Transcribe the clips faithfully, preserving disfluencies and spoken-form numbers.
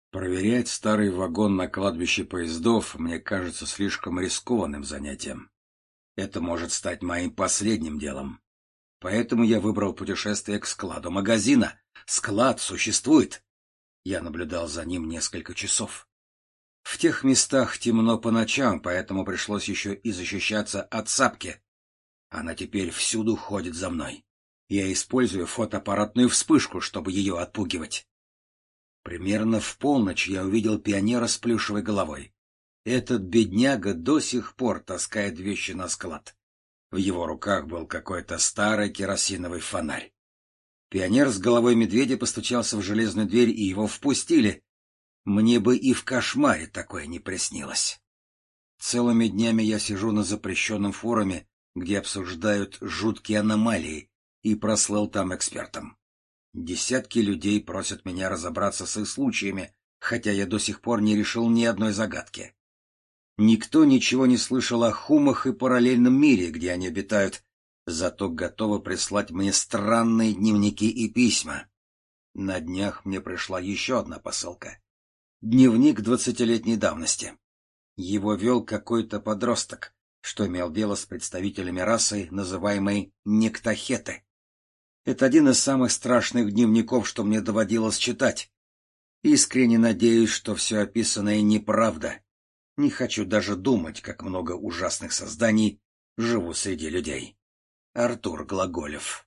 Проверять старый вагон на кладбище поездов мне кажется слишком рискованным занятием. Это может стать моим последним делом. Поэтому я выбрал путешествие к складу магазина. Склад существует. Я наблюдал за ним несколько часов. В тех местах темно по ночам, поэтому пришлось еще и защищаться от сапки. Она теперь всюду ходит за мной. Я использую фотоаппаратную вспышку, чтобы ее отпугивать. Примерно в полночь я увидел пионера с плюшевой головой. Этот бедняга до сих пор таскает вещи на склад. В его руках был какой-то старый керосиновый фонарь. Пионер с головой медведя постучался в железную дверь, и его впустили. Мне бы и в кошмаре такое не приснилось. Целыми днями я сижу на запрещенном форуме, где обсуждают жуткие аномалии, и прослыл там экспертом. Десятки людей просят меня разобраться с их случаями, хотя я до сих пор не решил ни одной загадки. Никто ничего не слышал о хумах и параллельном мире, где они обитают, зато готовы прислать мне странные дневники и письма. На днях мне пришла еще одна посылка. Дневник двадцатилетней давности. Его вел какой-то подросток, что имел дело с представителями расы, называемой нектахеты. Это один из самых страшных дневников, что мне доводилось читать. Искренне надеюсь, что все описанное неправда. Не хочу даже думать, как много ужасных созданий живут среди людей. Артур Глаголев.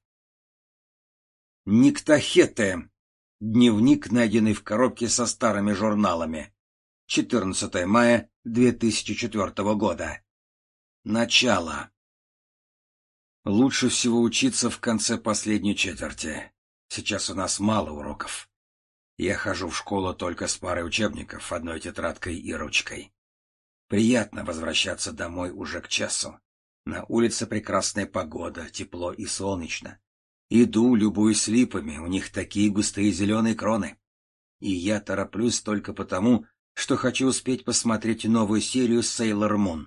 Нектахеты. Дневник, найденный в коробке со старыми журналами. четырнадцатое мая две тысячи четвёртого года. Начало. Лучше всего учиться в конце последней четверти. Сейчас у нас мало уроков. Я хожу в школу только с парой учебников, одной тетрадкой и ручкой. Приятно возвращаться домой уже к часу. На улице прекрасная погода, тепло и солнечно. Иду, любуюсь липами, у них такие густые зеленые кроны. И я тороплюсь только потому, что хочу успеть посмотреть новую серию Sailor Moon.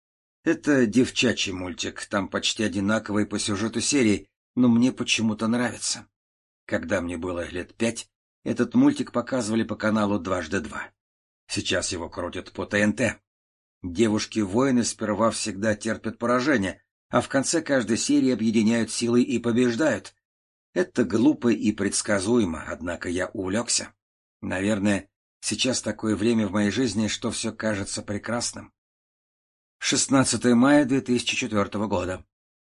Это девчачий мультик, там почти одинаковые по сюжету серии, но мне почему-то нравится. Когда мне было лет пять, этот мультик показывали по каналу «Дважды два». Сейчас его крутят по Т Н Т. Девушки-воины сперва всегда терпят поражение, а в конце каждой серии объединяют силы и побеждают. Это глупо и предсказуемо, однако я увлекся. Наверное, сейчас такое время в моей жизни, что все кажется прекрасным. шестнадцатое мая две тысячи четвёртого года.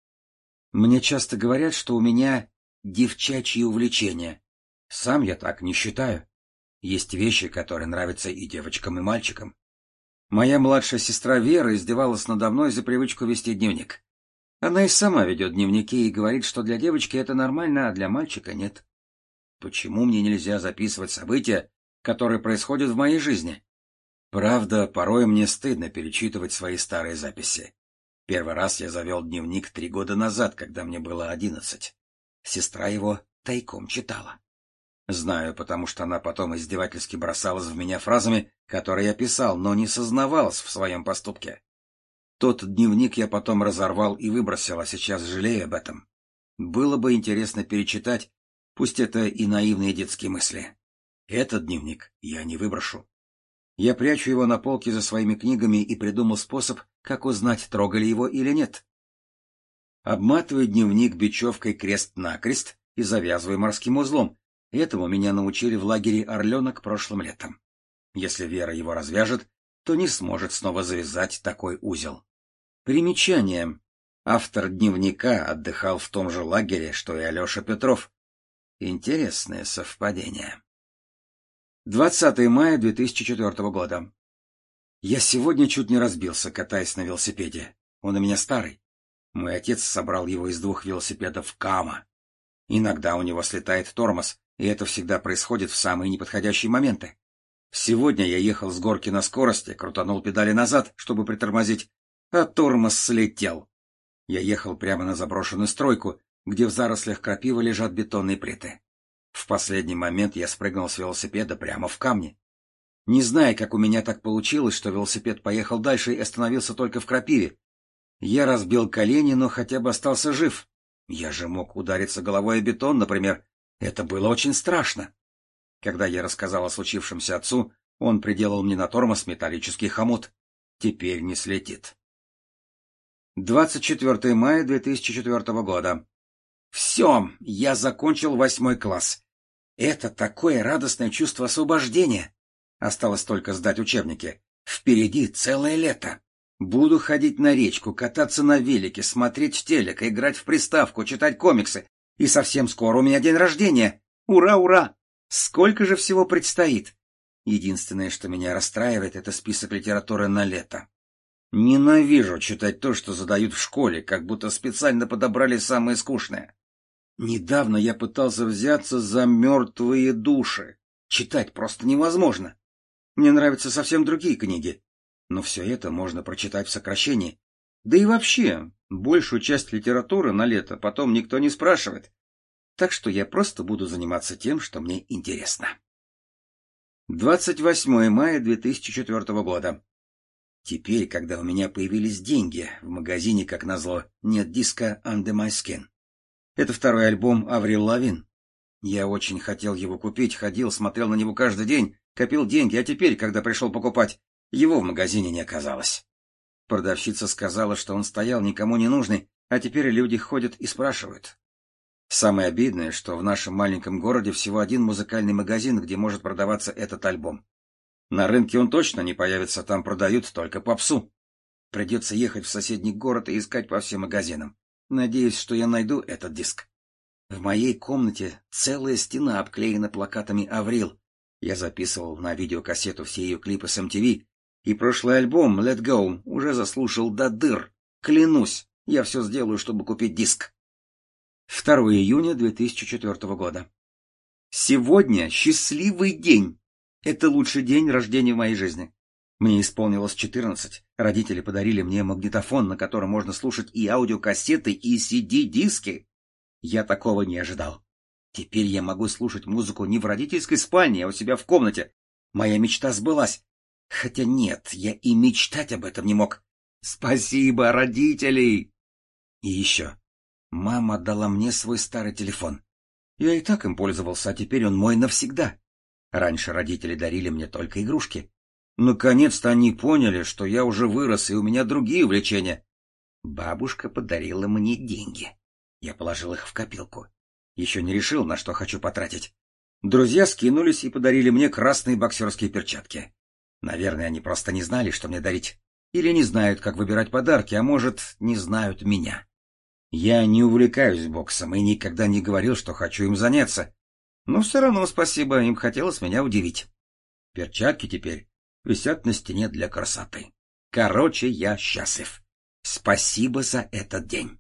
Мне часто говорят, что у меня девчачьи увлечения. Сам я так не считаю. Есть вещи, которые нравятся и девочкам, и мальчикам. Моя младшая сестра Вера издевалась надо мной за привычку вести дневник. Она и сама ведет дневники и говорит, что для девочки это нормально, а для мальчика нет. Почему мне нельзя записывать события, которые происходят в моей жизни? Правда, порой мне стыдно перечитывать свои старые записи. Первый раз я завел дневник три года назад, когда мне было одиннадцать. Сестра его тайком читала. Знаю, потому что она потом издевательски бросалась в меня фразами, которые я писал, но не сознавалась в своем поступке. Тот дневник я потом разорвал и выбросил, а сейчас жалею об этом. Было бы интересно перечитать, пусть это и наивные детские мысли. Этот дневник я не выброшу. Я прячу его на полке за своими книгами и придумал способ, как узнать, трогали его или нет. Обматываю дневник бечевкой крест-накрест и завязываю морским узлом. Этому меня научили в лагере «Орленок» прошлым летом. Если Вера его развяжет, то не сможет снова завязать такой узел. Примечание. Автор дневника отдыхал в том же лагере, что и Алеша Петров. Интересное совпадение. двадцатое мая две тысячи четвёртого года. Я сегодня чуть не разбился, катаясь на велосипеде. Он у меня старый. Мой отец собрал его из двух велосипедов Кама. Иногда у него слетает тормоз, и это всегда происходит в самые неподходящие моменты. Сегодня я ехал с горки на скорости, крутанул педали назад, чтобы притормозить, а тормоз слетел. Я ехал прямо на заброшенную стройку, где в зарослях крапивы лежат бетонные плиты. В последний момент я спрыгнул с велосипеда прямо в камни. Не зная, как у меня так получилось, что велосипед поехал дальше и остановился только в крапиве. Я разбил колени, но хотя бы остался жив. Я же мог удариться головой о бетон, например. Это было очень страшно. Когда я рассказал о случившемся отцу, он приделал мне на тормоз металлический хомут. Теперь не слетит. двадцать четвёртое мая две тысячи четвёртого года. Все, я закончил восьмой класс. Это такое радостное чувство освобождения. Осталось только сдать учебники. Впереди целое лето. Буду ходить на речку, кататься на велике, смотреть телек, играть в приставку, читать комиксы. И совсем скоро у меня день рождения. Ура, ура! Сколько же всего предстоит? Единственное, что меня расстраивает, это список литературы на лето. Ненавижу читать то, что задают в школе, как будто специально подобрали самое скучное. Недавно я пытался взяться за «Мертвые души». Читать просто невозможно. Мне нравятся совсем другие книги. Но все это можно прочитать в сокращении. Да и вообще, большую часть литературы на лето потом никто не спрашивает. Так что я просто буду заниматься тем, что мне интересно. двадцать восьмое мая две тысячи четвёртого года. Теперь, когда у меня появились деньги, в магазине, как назло, нет диска «Under My Skin». Это второй альбом Аврил Лавин. Я очень хотел его купить, ходил, смотрел на него каждый день, копил деньги, а теперь, когда пришел покупать, его в магазине не оказалось. Продавщица сказала, что он стоял никому не нужный, а теперь люди ходят и спрашивают. Самое обидное, что в нашем маленьком городе всего один музыкальный магазин, где может продаваться этот альбом. На рынке он точно не появится, там продают только попсу. Придется ехать в соседний город и искать по всем магазинам. Надеюсь, что я найду этот диск. В моей комнате целая стена обклеена плакатами «Аврил». Я записывал на видеокассету все ее клипы с эм ти ви, и прошлый альбом «Let Go» уже заслушал до дыр. Клянусь, я все сделаю, чтобы купить диск. второе июня две тысячи четвёртого года. Сегодня счастливый день. Это лучший день рождения в моей жизни. Мне исполнилось четырнадцать. Родители подарили мне магнитофон, на котором можно слушать и аудиокассеты, и си ди-диски. Я такого не ожидал. Теперь я могу слушать музыку не в родительской спальне, а у себя в комнате. Моя мечта сбылась. Хотя нет, я и мечтать об этом не мог. Спасибо, родители! И еще. Мама дала мне свой старый телефон. Я и так им пользовался, а теперь он мой навсегда. Раньше родители дарили мне только игрушки. Наконец-то они поняли, что я уже вырос, и у меня другие увлечения. Бабушка подарила мне деньги. Я положил их в копилку. Еще не решил, на что хочу потратить. Друзья скинулись и подарили мне красные боксерские перчатки. Наверное, они просто не знали, что мне дарить. Или не знают, как выбирать подарки, а может, не знают меня. Я не увлекаюсь боксом и никогда не говорил, что хочу им заняться. Но все равно спасибо, им хотелось меня удивить. Перчатки теперь висят на стене для красоты. Короче, я счастлив. Спасибо за этот день.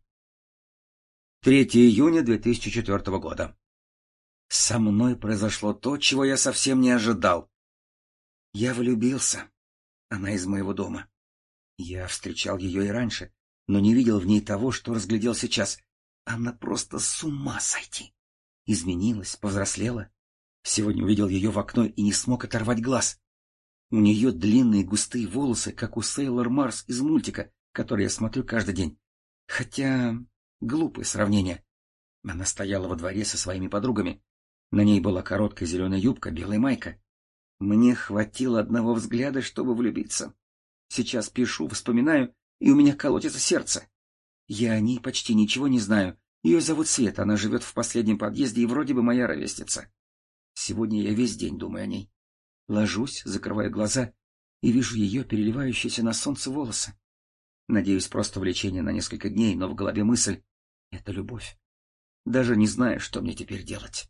третье июня две тысячи четвёртого года. Со мной произошло то, чего я совсем не ожидал. Я влюбился. Она из моего дома. Я встречал ее и раньше, но не видел в ней того, что разглядел сейчас. Она просто с ума сойти. Изменилась, повзрослела. Сегодня увидел ее в окно и не смог оторвать глаз. У нее длинные густые волосы, как у Сейлор Марс из мультика, который я смотрю каждый день. Хотя глупое сравнение. Она стояла во дворе со своими подругами. На ней была короткая зеленая юбка, белая майка. Мне хватило одного взгляда, чтобы влюбиться. Сейчас пишу, вспоминаю, и у меня колотится сердце. Я о ней почти ничего не знаю. Ее зовут Света, она живет в последнем подъезде и вроде бы моя ровесница. Сегодня я весь день думаю о ней. Ложусь, закрываю глаза и вижу ее переливающиеся на солнце волосы. Надеюсь, просто влечение на несколько дней, но в голове мысль — это любовь. Даже не знаю, что мне теперь делать.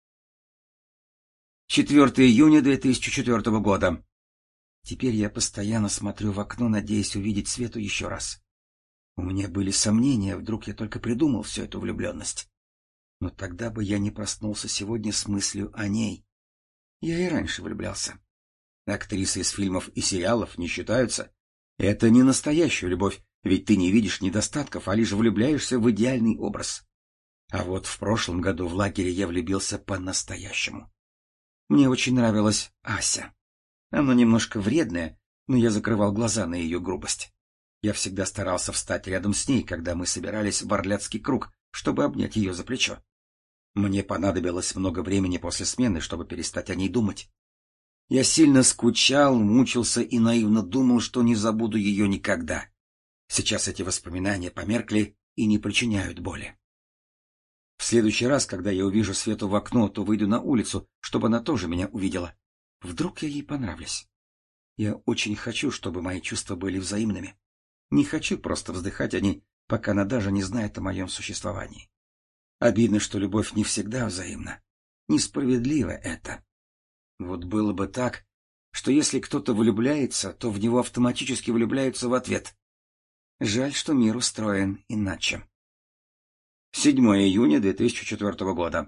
четвёртое июня две тысячи четвёртого года. Теперь я постоянно смотрю в окно, надеясь увидеть Свету еще раз. У меня были сомнения, вдруг я только придумал всю эту влюбленность. Но тогда бы я не проснулся сегодня с мыслью о ней. Я и раньше влюблялся. Актрисы из фильмов и сериалов не считаются. Это не настоящая любовь, ведь ты не видишь недостатков, а лишь влюбляешься в идеальный образ. А вот в прошлом году в лагере я влюбился по-настоящему. Мне очень нравилась Ася. Она немножко вредная, но я закрывал глаза на ее грубость. Я всегда старался встать рядом с ней, когда мы собирались в Орляцкий круг, чтобы обнять ее за плечо. Мне понадобилось много времени после смены, чтобы перестать о ней думать. Я сильно скучал, мучился и наивно думал, что не забуду ее никогда. Сейчас эти воспоминания померкли и не причиняют боли. В следующий раз, когда я увижу Свету в окно, то выйду на улицу, чтобы она тоже меня увидела. Вдруг я ей понравлюсь. Я очень хочу, чтобы мои чувства были взаимными. Не хочу просто вздыхать о ней, пока она даже не знает о моем существовании. Обидно, что любовь не всегда взаимна. Несправедливо это. Вот было бы так, что если кто-то влюбляется, то в него автоматически влюбляются в ответ. Жаль, что мир устроен иначе. седьмого июня две тысячи четвёртого года.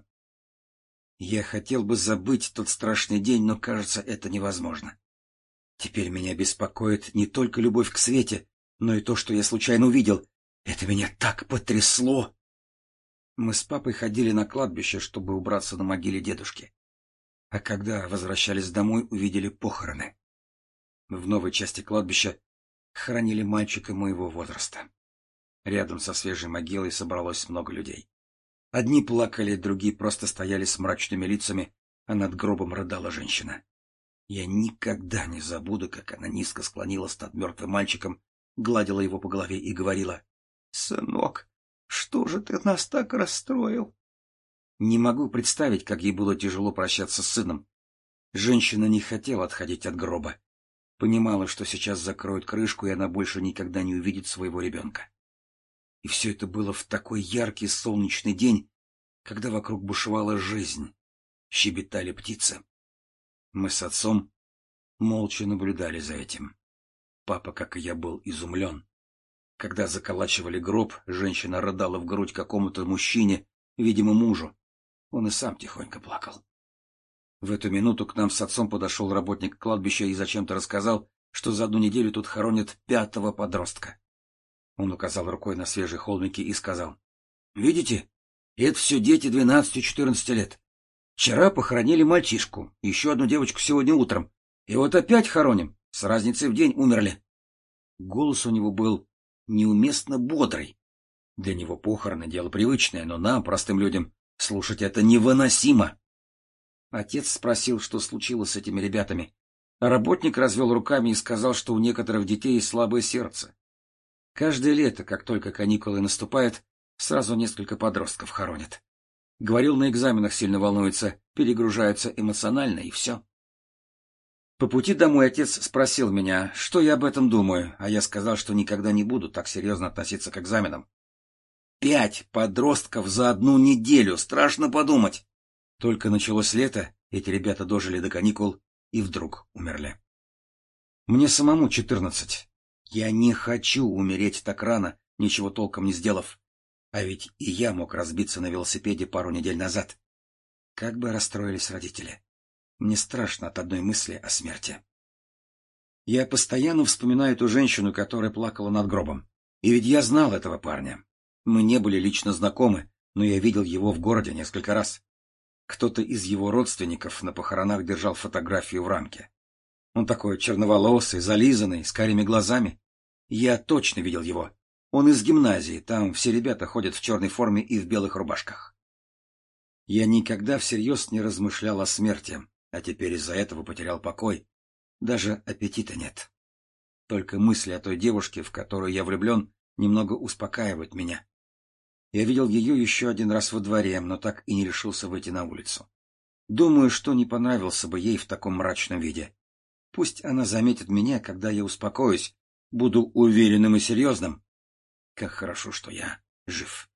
Я хотел бы забыть тот страшный день, но, кажется, это невозможно. Теперь меня беспокоит не только любовь к Свете, но и то, что я случайно увидел. Это меня так потрясло! Мы с папой ходили на кладбище, чтобы убраться на могиле дедушки. А когда возвращались домой, увидели похороны. В новой части кладбища хоронили мальчика моего возраста. Рядом со свежей могилой собралось много людей. Одни плакали, другие просто стояли с мрачными лицами, а над гробом рыдала женщина. Я никогда не забуду, как она низко склонилась над мертвым мальчиком, гладила его по голове и говорила: «Сынок, что же ты нас так расстроил?» Не могу представить, как ей было тяжело прощаться с сыном. Женщина не хотела отходить от гроба. Понимала, что сейчас закроют крышку, и она больше никогда не увидит своего ребенка. И все это было в такой яркий солнечный день, когда вокруг бушевала жизнь, щебетали птицы. Мы с отцом молча наблюдали за этим. Папа, как и я, был изумлен. Когда заколачивали гроб, женщина рыдала в грудь какому-то мужчине, видимо, мужу. Он и сам тихонько плакал. В эту минуту к нам с отцом подошел работник кладбища и зачем-то рассказал, что за одну неделю тут хоронят пятого подростка. Он указал рукой на свежие холмики и сказал: «Видите, это все дети двенадцати-четырнадцати лет. Вчера похоронили мальчишку, еще одну девочку сегодня утром. И вот опять хороним, с разницей в день умерли». Голос у него был неуместно бодрый. Для него похороны — дело привычное, но нам, простым людям, слушать это невыносимо. Отец спросил, что случилось с этими ребятами. А работник развел руками и сказал, что у некоторых детей слабое сердце. Каждое лето, как только каникулы наступают, сразу несколько подростков хоронят. Говорил, на экзаменах сильно волнуются, перегружаются эмоционально, и все. По пути домой отец спросил меня, что я об этом думаю, а я сказал, что никогда не буду так серьезно относиться к экзаменам. Пять подростков за одну неделю, страшно подумать. Только началось лето, эти ребята дожили до каникул и вдруг умерли. Мне самому четырнадцать. Я не хочу умереть так рано, ничего толком не сделав. А ведь и я мог разбиться на велосипеде пару недель назад. Как бы расстроились родители. Мне страшно от одной мысли о смерти. Я постоянно вспоминаю эту женщину, которая плакала над гробом. И ведь я знал этого парня. Мы не были лично знакомы, но я видел его в городе несколько раз. Кто-то из его родственников на похоронах держал фотографию в рамке. Он такой черноволосый, зализанный, с карими глазами. Я точно видел его. Он из гимназии, там все ребята ходят в черной форме и в белых рубашках. Я никогда всерьез не размышлял о смерти, а теперь из-за этого потерял покой. Даже аппетита нет. Только мысли о той девушке, в которую я влюблен, немного успокаивают меня. Я видел ее еще один раз во дворе, но так и не решился выйти на улицу. Думаю, что не понравился бы ей в таком мрачном виде. Пусть она заметит меня, когда я успокоюсь, буду уверенным и серьезным. Как хорошо, что я жив.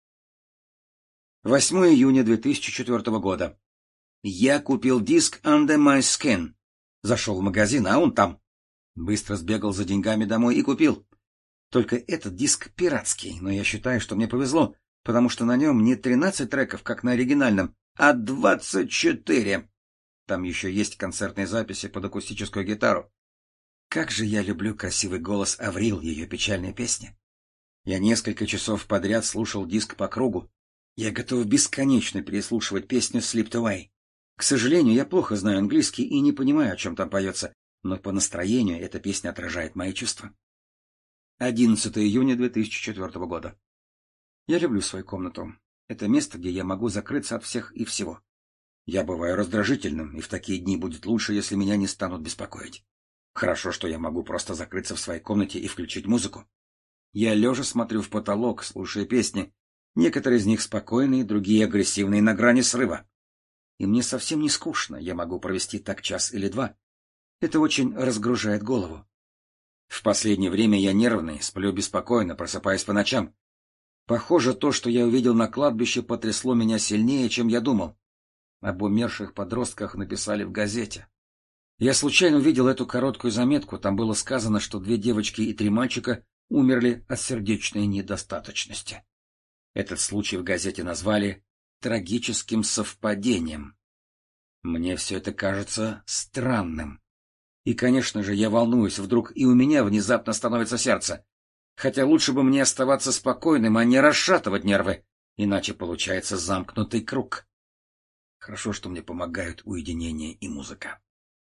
восьмого июня две тысячи четвёртого года. Я купил диск Under My Skin. Зашел в магазин, а он там. Быстро сбегал за деньгами домой и купил. Только этот диск пиратский, но я считаю, что мне повезло, потому что на нем не тринадцать треков, как на оригинальном, а двадцать четыре. Там еще есть концертные записи под акустическую гитару. Как же я люблю красивый голос Аврил, ее печальные песни. Я несколько часов подряд слушал диск по кругу. Я готов бесконечно переслушивать песню Slipped Away. К сожалению, я плохо знаю английский и не понимаю, о чем там поется, но по настроению эта песня отражает мои чувства. одиннадцатого июня две тысячи четвёртого года. Я люблю свою комнату. Это место, где я могу закрыться от всех и всего. Я бываю раздражительным, и в такие дни будет лучше, если меня не станут беспокоить. Хорошо, что я могу просто закрыться в своей комнате и включить музыку. Я лежа смотрю в потолок, слушая песни. Некоторые из них спокойные, другие агрессивные, на грани срыва. И мне совсем не скучно, я могу провести так час или два. Это очень разгружает голову. В последнее время я нервный, сплю беспокойно, просыпаюсь по ночам. Похоже, то, что я увидел на кладбище, потрясло меня сильнее, чем я думал. Об умерших подростках написали в газете. Я случайно увидел эту короткую заметку, там было сказано, что две девочки и три мальчика умерли от сердечной недостаточности. Этот случай в газете назвали трагическим совпадением. Мне все это кажется странным. И, конечно же, я волнуюсь, вдруг и у меня внезапно становится сердце. Хотя лучше бы мне оставаться спокойным, а не расшатывать нервы, иначе получается замкнутый круг. Хорошо, что мне помогают уединение и музыка.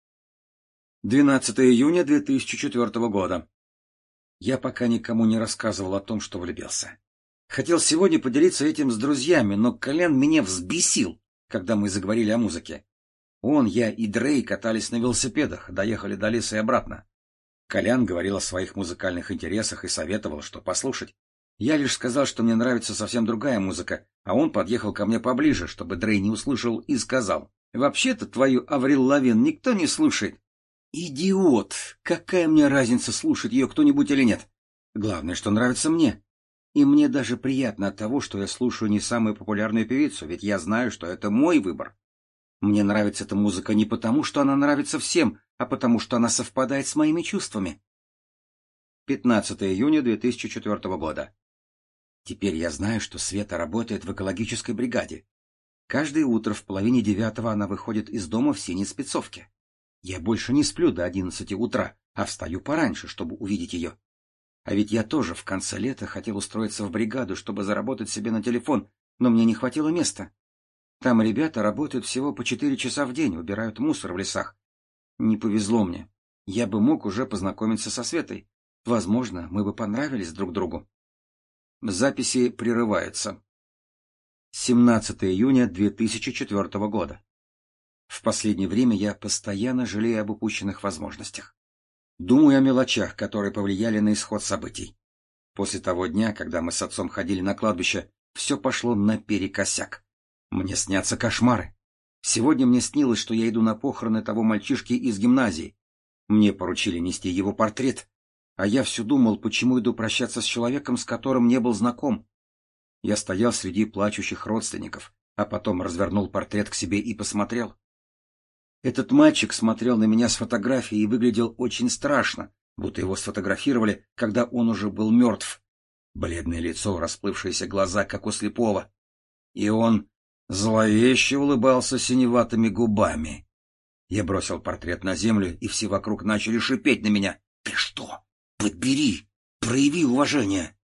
двенадцатого июня две тысячи четвёртого года. Я пока никому не рассказывал о том, что влюбился. Хотел сегодня поделиться этим с друзьями, но Колян меня взбесил, когда мы заговорили о музыке. Он, я и Дрей катались на велосипедах, доехали до леса и обратно. Колян говорил о своих музыкальных интересах и советовал, что послушать. Я лишь сказал, что мне нравится совсем другая музыка, а он подъехал ко мне поближе, чтобы Дрей не услышал, и сказал: «Вообще-то твою Аврил Лавин никто не слушает». «Идиот! Какая мне разница, слушает ее кто-нибудь или нет? Главное, что нравится мне. И мне даже приятно от того, что я слушаю не самую популярную певицу, ведь я знаю, что это мой выбор. Мне нравится эта музыка не потому, что она нравится всем, а потому, что она совпадает с моими чувствами». пятнадцатого июня две тысячи четвёртого года. Теперь я знаю, что Света работает в экологической бригаде. Каждое утро в половине девятого она выходит из дома в синей спецовке. Я больше не сплю до одиннадцати утра, а встаю пораньше, чтобы увидеть ее. А ведь я тоже в конце лета хотел устроиться в бригаду, чтобы заработать себе на телефон, но мне не хватило места. Там ребята работают всего по четыре часа в день, убирают мусор в лесах. Не повезло мне. Я бы мог уже познакомиться со Светой. Возможно, мы бы понравились друг другу. Записи прерываются. семнадцатого июня две тысячи четвёртого года. В последнее время я постоянно жалею об упущенных возможностях. Думаю о мелочах, которые повлияли на исход событий. После того дня, когда мы с отцом ходили на кладбище, все пошло наперекосяк. Мне снятся кошмары. Сегодня мне снилось, что я иду на похороны того мальчишки из гимназии. Мне поручили нести его портрет, а я все думал, почему иду прощаться с человеком, с которым не был знаком. Я стоял среди плачущих родственников, а потом развернул портрет к себе и посмотрел. Этот мальчик смотрел на меня с фотографии и выглядел очень страшно, будто его сфотографировали, когда он уже был мертв. Бледное лицо, расплывшиеся глаза, как у слепого. И он зловеще улыбался синеватыми губами. Я бросил портрет на землю, и все вокруг начали шипеть на меня. «Ты что? Подбери! Прояви уважение!»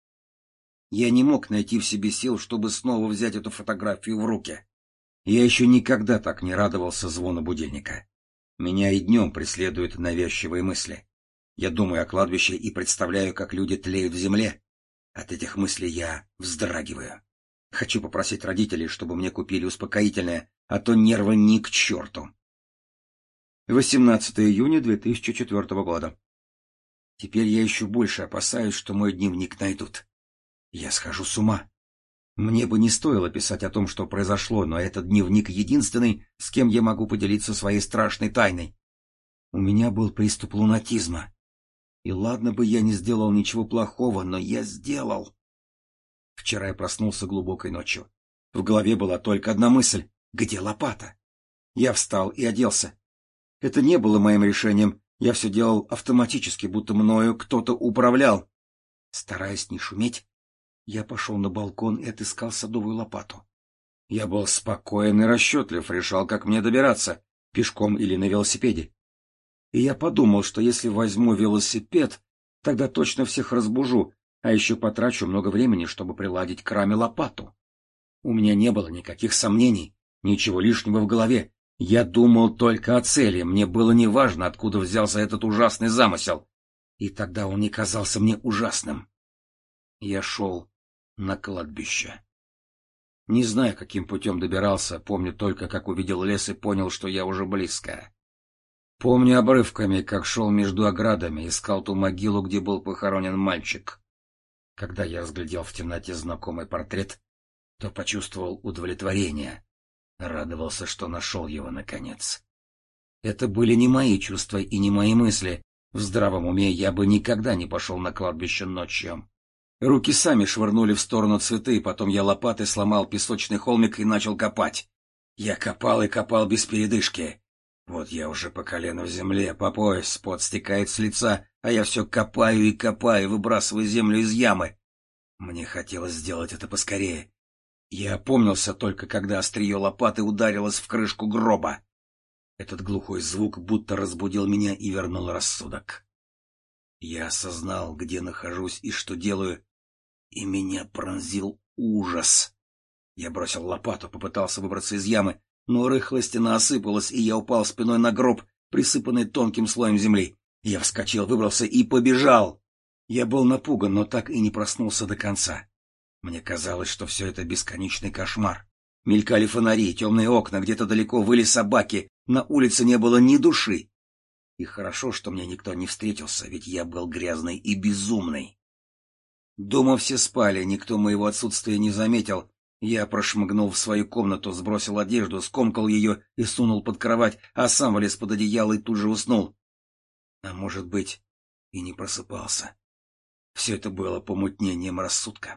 Я не мог найти в себе сил, чтобы снова взять эту фотографию в руки. Я еще никогда так не радовался звону будильника. Меня и днем преследуют навязчивые мысли. Я думаю о кладбище и представляю, как люди тлеют в земле. От этих мыслей я вздрагиваю. Хочу попросить родителей, чтобы мне купили успокоительное, а то нервы ни к черту. восемнадцатого июня две тысячи четвёртого года. Теперь я еще больше опасаюсь, что мой дневник найдут. Я схожу с ума. Мне бы не стоило писать о том, что произошло, но этот дневник единственный, с кем я могу поделиться своей страшной тайной. У меня был приступ лунатизма. И ладно бы я не сделал ничего плохого, но я сделал. Вчера я проснулся глубокой ночью. В голове была только одна мысль: где лопата? Я встал и оделся. Это не было моим решением, я все делал автоматически, будто мною кто-то управлял. Стараясь не шуметь, я пошел на балкон и отыскал садовую лопату. Я был спокоен и расчетлив, решал, как мне добираться, пешком или на велосипеде. И я подумал, что если возьму велосипед, тогда точно всех разбужу, а еще потрачу много времени, чтобы приладить к раме лопату. У меня не было никаких сомнений, ничего лишнего в голове. Я думал только о цели, мне было неважно, откуда взялся этот ужасный замысел. И тогда он не казался мне ужасным. Я шел на кладбище. Не знаю, каким путем добирался, помню только, как увидел лес и понял, что я уже близко. Помню обрывками, как шел между оградами, искал ту могилу, где был похоронен мальчик. Когда я разглядел в темноте знакомый портрет, то почувствовал удовлетворение. Радовался, что нашел его наконец. Это были не мои чувства и не мои мысли. В здравом уме я бы никогда не пошел на кладбище ночью. Руки сами швырнули в сторону цветы, потом я лопатой сломал песочный холмик и начал копать. Я копал и копал без передышки. Вот я уже по колено в земле, по пояс, пот стекает с лица, а я все копаю и копаю, выбрасывая землю из ямы. Мне хотелось сделать это поскорее. Я опомнился только, когда острие лопаты ударилось в крышку гроба. Этот глухой звук будто разбудил меня и вернул рассудок. Я осознал, где нахожусь и что делаю, и меня пронзил ужас. Я бросил лопату, попытался выбраться из ямы, но рыхлая стена осыпалась, и я упал спиной на гроб, присыпанный тонким слоем земли. Я вскочил, выбрался и побежал. Я был напуган, но так и не проснулся до конца. Мне казалось, что все это бесконечный кошмар. Мелькали фонари, темные окна, где-то далеко выли собаки, на улице не было ни души. И хорошо, что мне никто не встретился, ведь я был грязный и безумный. Дома все спали, никто моего отсутствия не заметил. Я прошмыгнул в свою комнату, сбросил одежду, скомкал ее и сунул под кровать, а сам влез под одеяло и тут же уснул. А может быть, и не просыпался. Все это было помутнением рассудка.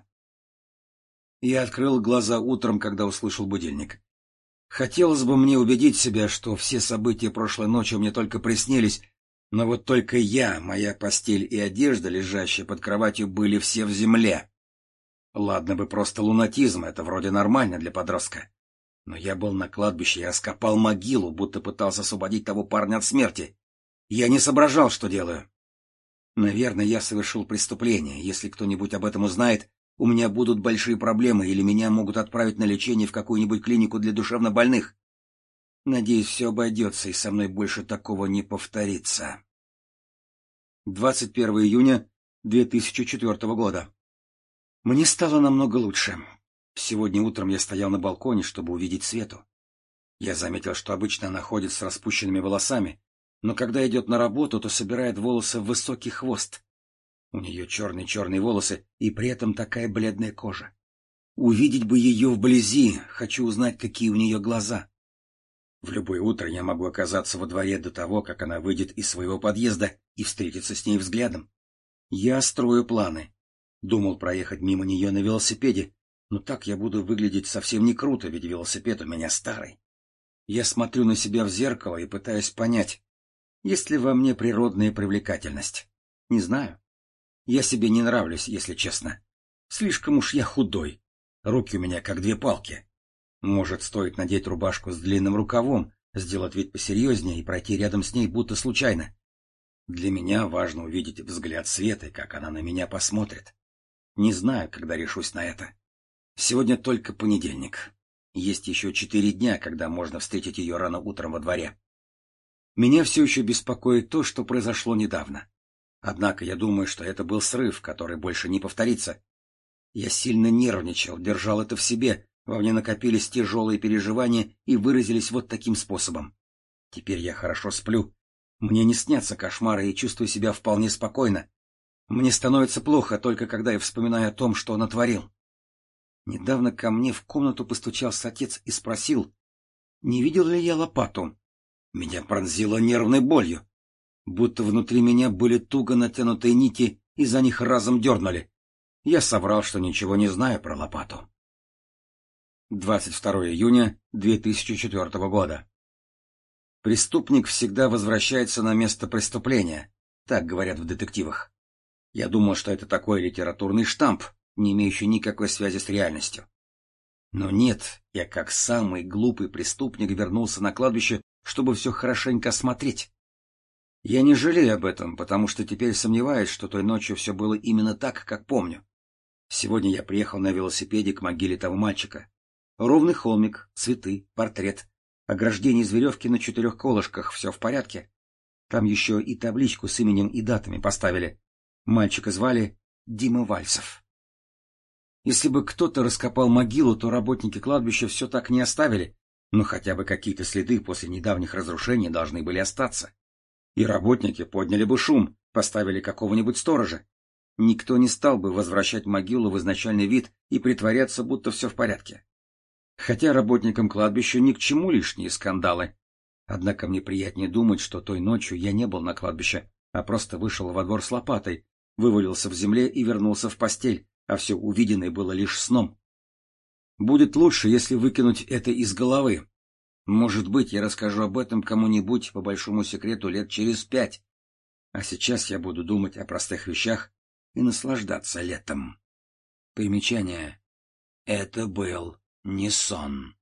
Я открыл глаза утром, когда услышал будильник. Хотелось бы мне убедить себя, что все события прошлой ночи мне только приснились, но вот только я, моя постель и одежда, лежащая под кроватью, были все в земле. Ладно бы просто лунатизм, это вроде нормально для подростка. Но я был на кладбище и раскопал могилу, будто пытался освободить того парня от смерти. Я не соображал, что делаю. Наверное, я совершил преступление. Если кто-нибудь об этом узнает, у меня будут большие проблемы, или меня могут отправить на лечение в какую-нибудь клинику для душевнобольных. Надеюсь, все обойдется, и со мной больше такого не повторится. двадцать первого июня две тысячи четвёртого года. Мне стало намного лучше. Сегодня утром я стоял на балконе, чтобы увидеть Свету. Я заметил, что обычно она ходит с распущенными волосами, но когда идет на работу, то собирает волосы в высокий хвост. У нее черные-черные волосы и при этом такая бледная кожа. Увидеть бы ее вблизи, хочу узнать, какие у нее глаза. В любое утро я могу оказаться во дворе до того, как она выйдет из своего подъезда и встретиться с ней взглядом. Я строю планы. Думал проехать мимо нее на велосипеде, но так я буду выглядеть совсем не круто, ведь велосипед у меня старый. Я смотрю на себя в зеркало и пытаюсь понять, есть ли во мне природная привлекательность. Не знаю. Я себе не нравлюсь, если честно. Слишком уж я худой. Руки у меня как две палки. Может, стоит надеть рубашку с длинным рукавом, сделать вид посерьезнее и пройти рядом с ней, будто случайно. Для меня важно увидеть взгляд Светы, как она на меня посмотрит. Не знаю, когда решусь на это. Сегодня только понедельник. Есть еще четыре дня, когда можно встретить ее рано утром во дворе. Меня все еще беспокоит то, что произошло недавно. Однако я думаю, что это был срыв, который больше не повторится. Я сильно нервничал, держал это в себе, во мне накопились тяжелые переживания и выразились вот таким способом. Теперь я хорошо сплю. Мне не снятся кошмары и чувствую себя вполне спокойно. Мне становится плохо только когда я вспоминаю о том, что он натворил. Недавно ко мне в комнату постучался отец и спросил, не видел ли я лопату. Меня пронзило нервной болью. Будто внутри меня были туго натянутые нити, и за них разом дернули. Я соврал, что ничего не знаю про лопату. двадцать второго июня две тысячи четвёртого года. Преступник всегда возвращается на место преступления, так говорят в детективах. Я думал, что это такой литературный штамп, не имеющий никакой связи с реальностью. Но нет, я как самый глупый преступник вернулся на кладбище, чтобы все хорошенько осмотреть. Я не жалею об этом, потому что теперь сомневаюсь, что той ночью все было именно так, как помню. Сегодня я приехал на велосипеде к могиле того мальчика. Ровный холмик, цветы, портрет, ограждение из веревки на четырех колышках, все в порядке. Там еще и табличку с именем и датами поставили. Мальчика звали Дима Вальцев. Если бы кто-то раскопал могилу, то работники кладбища все так не оставили, но хотя бы какие-то следы после недавних разрушений должны были остаться. И работники подняли бы шум, поставили какого-нибудь сторожа. Никто не стал бы возвращать могилу в изначальный вид и притворяться, будто все в порядке. Хотя работникам кладбища ни к чему лишние скандалы. Однако мне приятнее думать, что той ночью я не был на кладбище, а просто вышел во двор с лопатой, вывалился в земле и вернулся в постель, а все увиденное было лишь сном. Будет лучше, если выкинуть это из головы. Может быть, я расскажу об этом кому-нибудь по большому секрету лет через пять. А сейчас я буду думать о простых вещах и наслаждаться летом. Примечание. Это был не сон.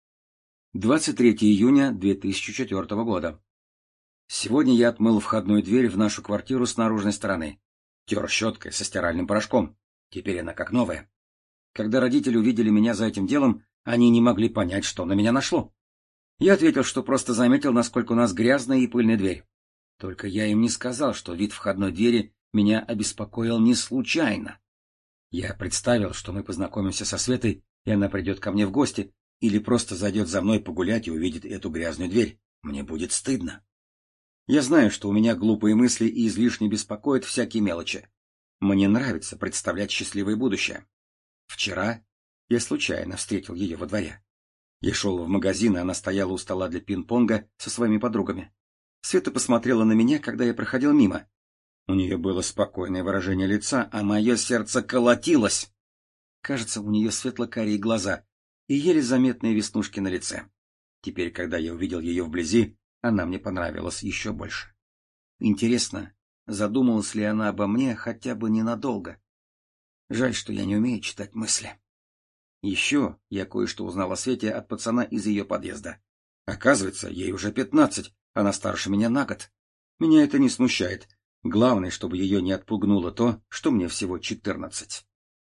двадцать третьего июня две тысячи четвёртого года. Сегодня я отмыл входную дверь в нашу квартиру с наружной стороны. Тер щеткой со стиральным порошком. Теперь она как новая. Когда родители увидели меня за этим делом, они не могли понять, что на меня нашло. Я ответил, что просто заметил, насколько у нас грязная и пыльная дверь. Только я им не сказал, что вид входной двери меня обеспокоил не случайно. Я представил, что мы познакомимся со Светой, и она придет ко мне в гости, или просто зайдет за мной погулять и увидит эту грязную дверь. Мне будет стыдно. Я знаю, что у меня глупые мысли и излишне беспокоят всякие мелочи. Мне нравится представлять счастливое будущее. Вчера я случайно встретил ее во дворе. Я шел в магазин, и она стояла у стола для пинг-понга со своими подругами. Света посмотрела на меня, когда я проходил мимо. У нее было спокойное выражение лица, а мое сердце колотилось. Кажется, у нее светло-карие глаза и еле заметные веснушки на лице. Теперь, когда я увидел ее вблизи, она мне понравилась еще больше. Интересно, задумалась ли она обо мне хотя бы ненадолго? Жаль, что я не умею читать мысли. Еще я кое-что узнал о Свете от пацана из ее подъезда. Оказывается, ей уже пятнадцать, она старше меня на год. Меня это не смущает. Главное, чтобы ее не отпугнуло то, что мне всего четырнадцать.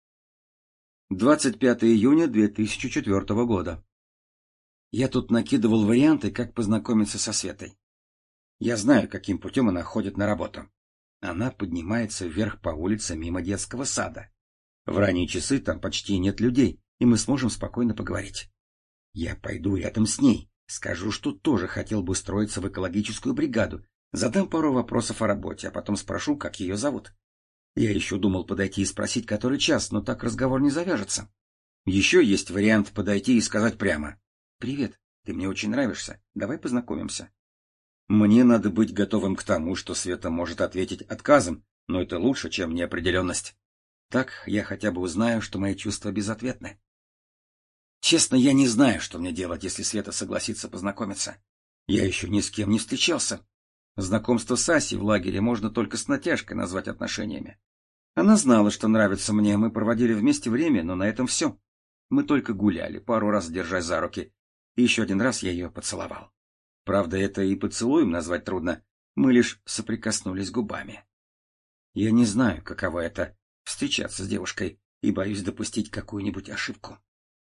двадцать пятого июня две тысячи четвёртого года. Я тут накидывал варианты, как познакомиться со Светой. Я знаю, каким путем она ходит на работу. Она поднимается вверх по улице мимо детского сада. В ранние часы там почти нет людей, и мы сможем спокойно поговорить. Я пойду рядом с ней, скажу, что тоже хотел бы устроиться в экологическую бригаду, задам пару вопросов о работе, а потом спрошу, как ее зовут. Я еще думал подойти и спросить, который час, но так разговор не завяжется. Еще есть вариант подойти и сказать прямо: «Привет, ты мне очень нравишься, давай познакомимся». Мне надо быть готовым к тому, что Света может ответить отказом, но это лучше, чем неопределенность. Так я хотя бы узнаю, что мои чувства безответны. Честно, я не знаю, что мне делать, если Света согласится познакомиться. Я еще ни с кем не встречался. Знакомство с Асей в лагере можно только с натяжкой назвать отношениями. Она знала, что нравится мне, мы проводили вместе время, но на этом все. Мы только гуляли, пару раз держась за руки, и еще один раз я ее поцеловал. Правда, это и поцелуем назвать трудно, мы лишь соприкоснулись губами. Я не знаю, каково это — встречаться с девушкой, и боюсь допустить какую-нибудь ошибку.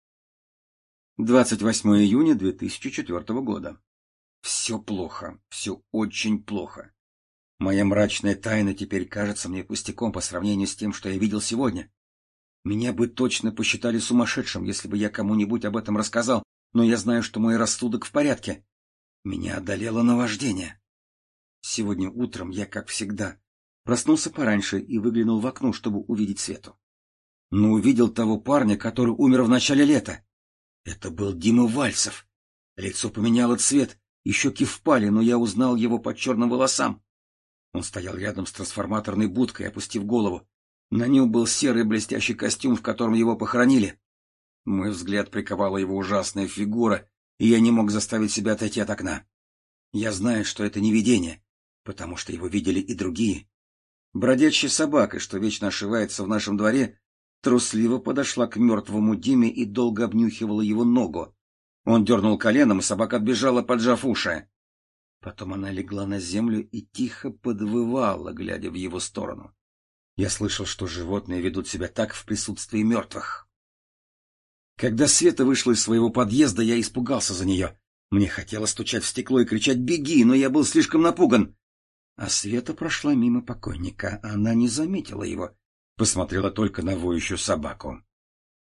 двадцать восьмого июня две тысячи четвёртого года. Все плохо, все очень плохо. Моя мрачная тайна теперь кажется мне пустяком по сравнению с тем, что я видел сегодня. Меня бы точно посчитали сумасшедшим, если бы я кому-нибудь об этом рассказал, но я знаю, что мой рассудок в порядке. Меня одолело наваждение. Сегодня утром я, как всегда, проснулся пораньше и выглянул в окно, чтобы увидеть Свету. Но увидел того парня, который умер в начале лета. Это был Дима Вальцев. Лицо поменяло цвет, и щеки впали, но я узнал его по черным волосам. Он стоял рядом с трансформаторной будкой, опустив голову. На нем был серый блестящий костюм, в котором его похоронили. Мой взгляд приковала его ужасная фигура, и я не мог заставить себя отойти от окна. Я знаю, что это не видение, потому что его видели и другие. Бродячая собака, что вечно ошивается в нашем дворе, трусливо подошла к мертвому Диме и долго обнюхивала его ногу. Он дернул коленом, и собака отбежала, поджав уши. Потом она легла на землю и тихо подвывала, глядя в его сторону. Я слышал, что животные ведут себя так в присутствии мертвых. Когда Света вышла из своего подъезда, я испугался за нее. Мне хотелось стучать в стекло и кричать «Беги!», но я был слишком напуган. А Света прошла мимо покойника, она не заметила его, посмотрела только на воющую собаку.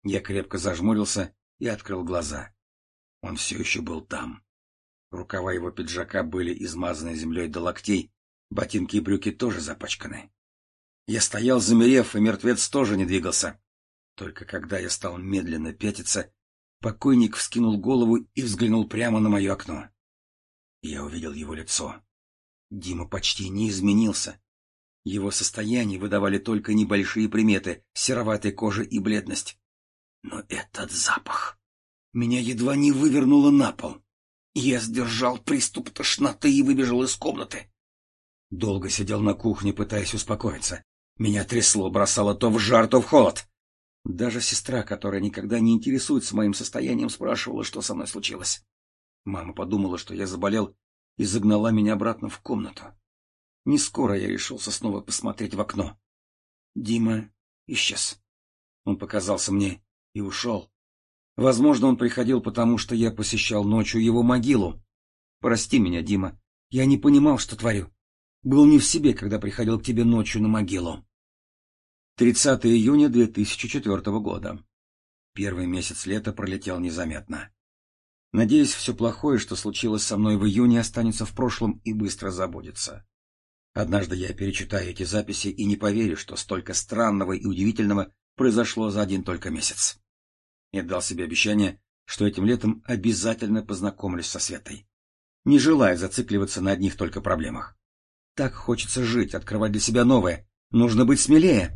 Я крепко зажмурился и открыл глаза. Он все еще был там. Рукава его пиджака были измазаны землей до локтей, ботинки и брюки тоже запачканы. Я стоял, замерев, и мертвец тоже не двигался. Только когда я стал медленно пятиться, покойник вскинул голову и взглянул прямо на мое окно. Я увидел его лицо. Дима почти не изменился. Его состояние выдавали только небольшие приметы сероватой кожи и бледность. Но этот запах... Меня едва не вывернуло на пол. Я сдержал приступ тошноты и выбежал из комнаты. Долго сидел на кухне, пытаясь успокоиться. Меня трясло, бросало то в жар, то в холод. Даже сестра, которая никогда не интересуется моим состоянием, спрашивала, что со мной случилось. Мама подумала, что я заболел, и загнала меня обратно в комнату. Не скоро я решился снова посмотреть в окно. Дима исчез. Он показался мне и ушел. Возможно, он приходил потому, что я посещал ночью его могилу. Прости меня, Дима, я не понимал, что творю. Был не в себе, когда приходил к тебе ночью на могилу. тридцатого июня две тысячи четвёртого года. Первый месяц лета пролетел незаметно. Надеюсь, все плохое, что случилось со мной в июне, останется в прошлом и быстро забудется. Однажды я перечитаю эти записи и не поверю, что столько странного и удивительного произошло за один только месяц. Я дал себе обещание, что этим летом обязательно познакомлюсь со Светой. Не желаю зацикливаться на одних только проблемах. Так хочется жить, открывать для себя новое. Нужно быть смелее.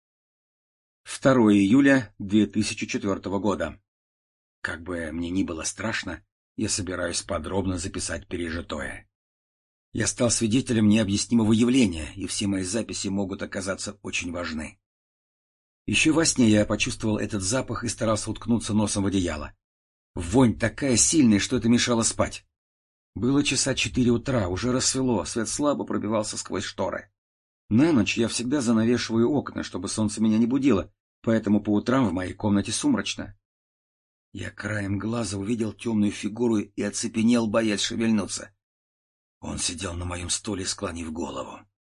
второго июля две тысячи четвёртого года. Как бы мне ни было страшно, я собираюсь подробно записать пережитое. Я стал свидетелем необъяснимого явления, и все мои записи могут оказаться очень важны. Еще во сне я почувствовал этот запах и старался уткнуться носом в одеяло. Вонь такая сильная, что это мешало спать. Было часа четыре утра, уже рассвело, свет слабо пробивался сквозь шторы. На ночь я всегда занавешиваю окна, чтобы солнце меня не будило, поэтому по утрам в моей комнате сумрачно. Я краем глаза увидел темную фигуру и оцепенел, боясь шевельнуться. Он сидел на моем стуле, склонив голову.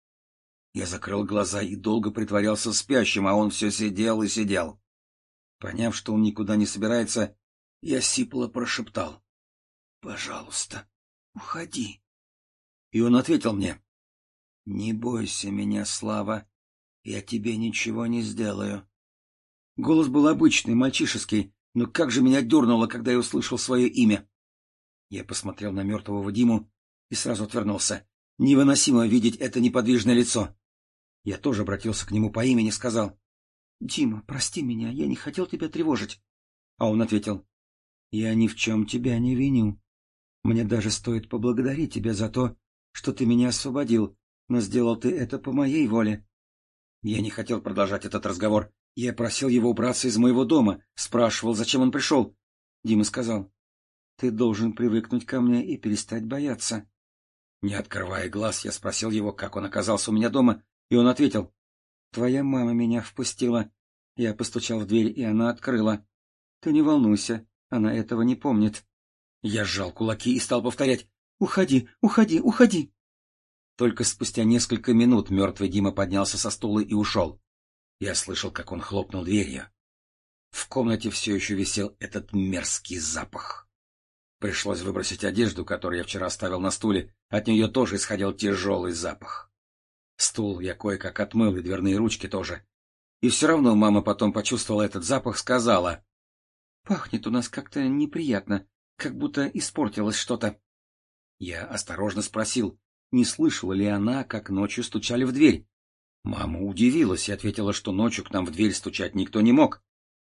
Я закрыл глаза и долго притворялся спящим, а он все сидел и сидел. Поняв, что он никуда не собирается, я сипло прошептал: «Пожалуйста, уходи». И он ответил мне: «Не бойся меня, Слава, я тебе ничего не сделаю». Голос был обычный, мальчишеский, но как же меня дернуло, когда я услышал свое имя. Я посмотрел на мертвого Диму и сразу отвернулся. Невыносимо видеть это неподвижное лицо. Я тоже обратился к нему по имени, сказал: «Дима, прости меня, я не хотел тебя тревожить». А он ответил: «Я ни в чем тебя не виню. Мне даже стоит поблагодарить тебя за то, что ты меня освободил, но сделал ты это по моей воле». Я не хотел продолжать этот разговор. Я просил его убраться из моего дома, спрашивал, зачем он пришел. Дима сказал: «Ты должен привыкнуть ко мне и перестать бояться». Не открывая глаз, я спросил его, как он оказался у меня дома, и он ответил: «Твоя мама меня впустила». Я постучал в дверь, и она открыла. «Ты не волнуйся, она этого не помнит». Я сжал кулаки и стал повторять: «Уходи, уходи, уходи». Только спустя несколько минут мертвый Дима поднялся со стула и ушел. Я слышал, как он хлопнул дверью. В комнате все еще висел этот мерзкий запах. Пришлось выбросить одежду, которую я вчера оставил на стуле. От нее тоже исходил тяжелый запах. Стул я кое-как отмыл, и дверные ручки тоже. И все равно мама потом почувствовала этот запах, сказала: «Пахнет у нас как-то неприятно, как будто испортилось что-то». Я осторожно спросил, не слышала ли она, как ночью стучали в дверь. Мама удивилась и ответила, что ночью к нам в дверь стучать никто не мог.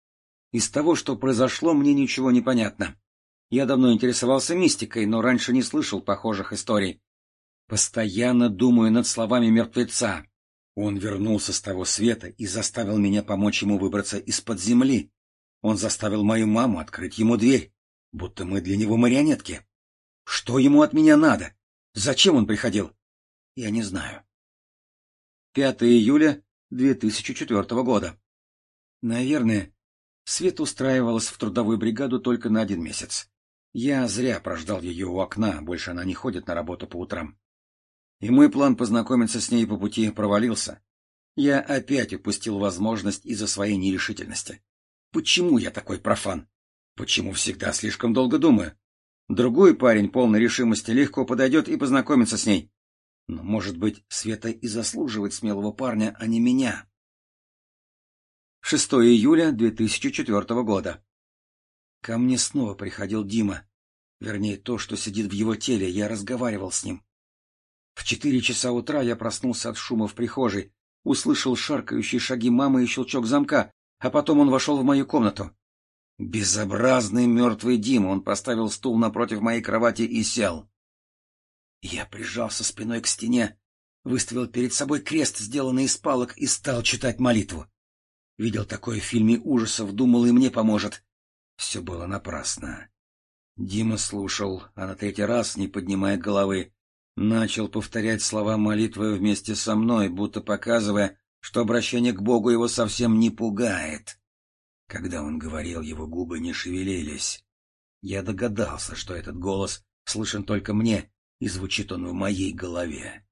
Из того, что произошло, мне ничего не понятно. Я давно интересовался мистикой, но раньше не слышал похожих историй. Постоянно думаю над словами мертвеца. Он вернулся с того света и заставил меня помочь ему выбраться из-под земли. Он заставил мою маму открыть ему дверь, будто мы для него марионетки. Что ему от меня надо? Зачем он приходил? Я не знаю. пятого июля две тысячи четвёртого года. Наверное, Света устраивалась в трудовую бригаду только на один месяц. Я зря прождал ее у окна, больше она не ходит на работу по утрам. И мой план познакомиться с ней по пути провалился. Я опять упустил возможность из-за своей нерешительности. Почему я такой профан? Почему всегда слишком долго думаю? Другой парень, полный решимости, легко подойдет и познакомится с ней. Но, может быть, Света и заслуживает смелого парня, а не меня. шестое июля две тысячи четвёртого года. Ко мне снова приходил Дима. Вернее, то, что сидит в его теле, я разговаривал с ним. В четыре часа утра я проснулся от шума в прихожей, услышал шаркающие шаги мамы и щелчок замка, а потом он вошел в мою комнату. Безобразный мертвый Дима, он поставил стул напротив моей кровати и сел. Я прижался спиной к стене, выставил перед собой крест, сделанный из палок, и стал читать молитву. Видел такое в фильме ужасов, думал, и мне поможет. Все было напрасно. Дима слушал, а на третий раз, не поднимая головы, начал повторять слова молитвы вместе со мной, будто показывая, что обращение к Богу его совсем не пугает. Когда он говорил, его губы не шевелились. Я догадался, что этот голос слышен только мне, и звучит он в моей голове.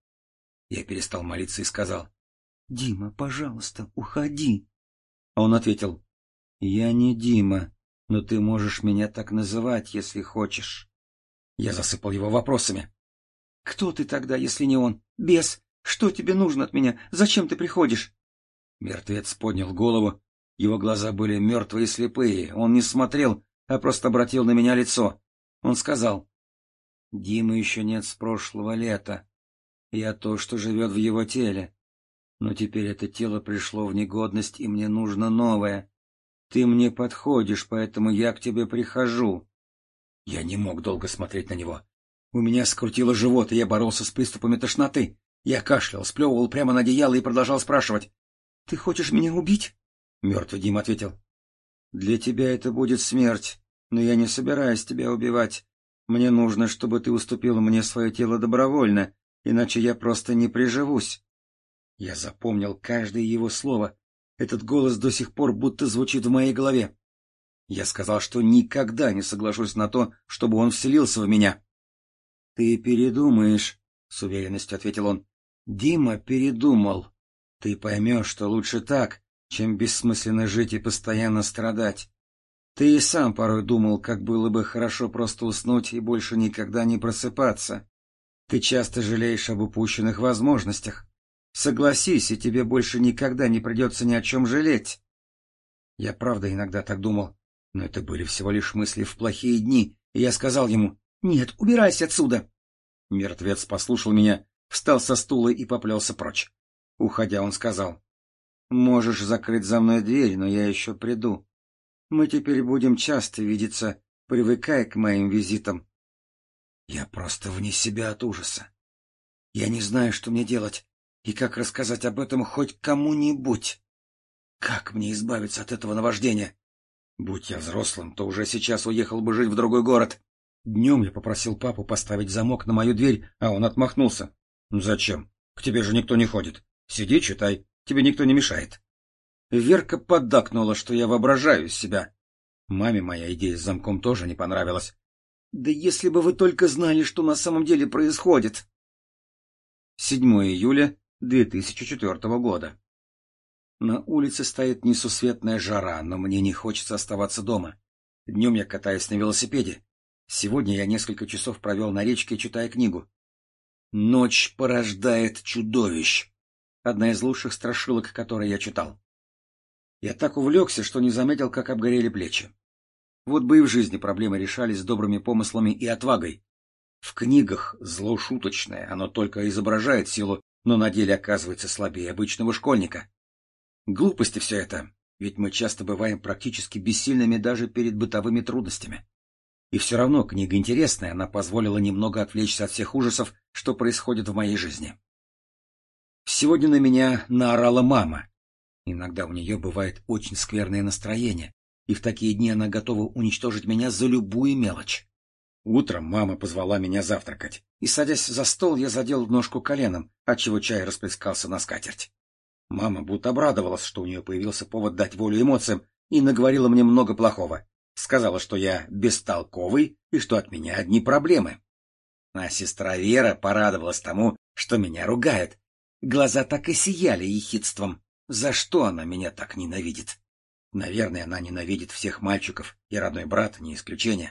Я перестал молиться и сказал: «Дима, пожалуйста, уходи». А он ответил: «Я не Дима, но ты можешь меня так называть, если хочешь». Я засыпал его вопросами. «Кто ты тогда, если не он? Бес, что тебе нужно от меня? Зачем ты приходишь?» Мертвец поднял голову. Его глаза были мертвые и слепые. Он не смотрел, а просто обратил на меня лицо. Он сказал: «Димы еще нет с прошлого лета. Я то, что живет в его теле. Но теперь это тело пришло в негодность, и мне нужно новое. Ты мне подходишь, поэтому я к тебе прихожу». Я не мог долго смотреть на него. У меня скрутило живот, и я боролся с приступами тошноты. Я кашлял, сплевывал прямо на одеяло и продолжал спрашивать: «Ты хочешь меня убить?» Мертвый Дим ответил: «Для тебя это будет смерть, но я не собираюсь тебя убивать. Мне нужно, чтобы ты уступил мне свое тело добровольно, иначе я просто не приживусь». Я запомнил каждое его слово. Этот голос до сих пор будто звучит в моей голове. Я сказал, что никогда не соглашусь на то, чтобы он вселился в меня. «Ты передумаешь», — с уверенностью ответил он. «Дима передумал. Ты поймешь, что лучше так, чем бессмысленно жить и постоянно страдать. Ты и сам порой думал, как было бы хорошо просто уснуть и больше никогда не просыпаться. Ты часто жалеешь об упущенных возможностях. Согласись, и тебе больше никогда не придется ни о чем жалеть». Я правда иногда так думал, но это были всего лишь мысли в плохие дни, и я сказал ему: «Нет, убирайся отсюда». Мертвец послушал меня, встал со стула и поплелся прочь. Уходя, он сказал: «Можешь закрыть за мной дверь, но я еще приду. Мы теперь будем часто видеться, привыкая к моим визитам». Я просто вне себя от ужаса. Я не знаю, что мне делать, и как рассказать об этом хоть кому-нибудь. Как мне избавиться от этого наваждения? Будь я взрослым, то уже сейчас уехал бы жить в другой город. Днем я попросил папу поставить замок на мою дверь, а он отмахнулся. «Зачем? К тебе же никто не ходит. Сиди, читай, тебе никто не мешает». Верка поддакнула, что я воображаю из себя. Маме моя идея с замком тоже не понравилась. «Да если бы вы только знали, что на самом деле происходит!» седьмое июля две тысячи четвёртого года. На улице стоит несусветная жара, но мне не хочется оставаться дома. Днем я катаюсь на велосипеде. Сегодня я несколько часов провел на речке, читая книгу. «Ночь порождает чудовищ». Одна из лучших страшилок, которые я читал. Я так увлекся, что не заметил, как обгорели плечи. Вот бы и в жизни проблемы решались с добрыми помыслами и отвагой. В книгах зло шуточное, оно только изображает силу, но на деле оказывается слабее обычного школьника. Глупости все это, ведь мы часто бываем практически бессильными даже перед бытовыми трудностями. И все равно книга интересная, она позволила немного отвлечься от всех ужасов, что происходит в моей жизни. Сегодня на меня наорала мама. Иногда у нее бывает очень скверное настроение, и в такие дни она готова уничтожить меня за любую мелочь. Утром мама позвала меня завтракать, и, садясь за стол, я задел ножку коленом, отчего чай расплескался на скатерть. Мама будто обрадовалась, что у нее появился повод дать волю эмоциям, и наговорила мне много плохого. Сказала, что я бестолковый и что от меня одни проблемы. А сестра Вера порадовалась тому, что меня ругают. Глаза так и сияли ехидством. За что она меня так ненавидит? Наверное, она ненавидит всех мальчиков, и родной брат не исключение.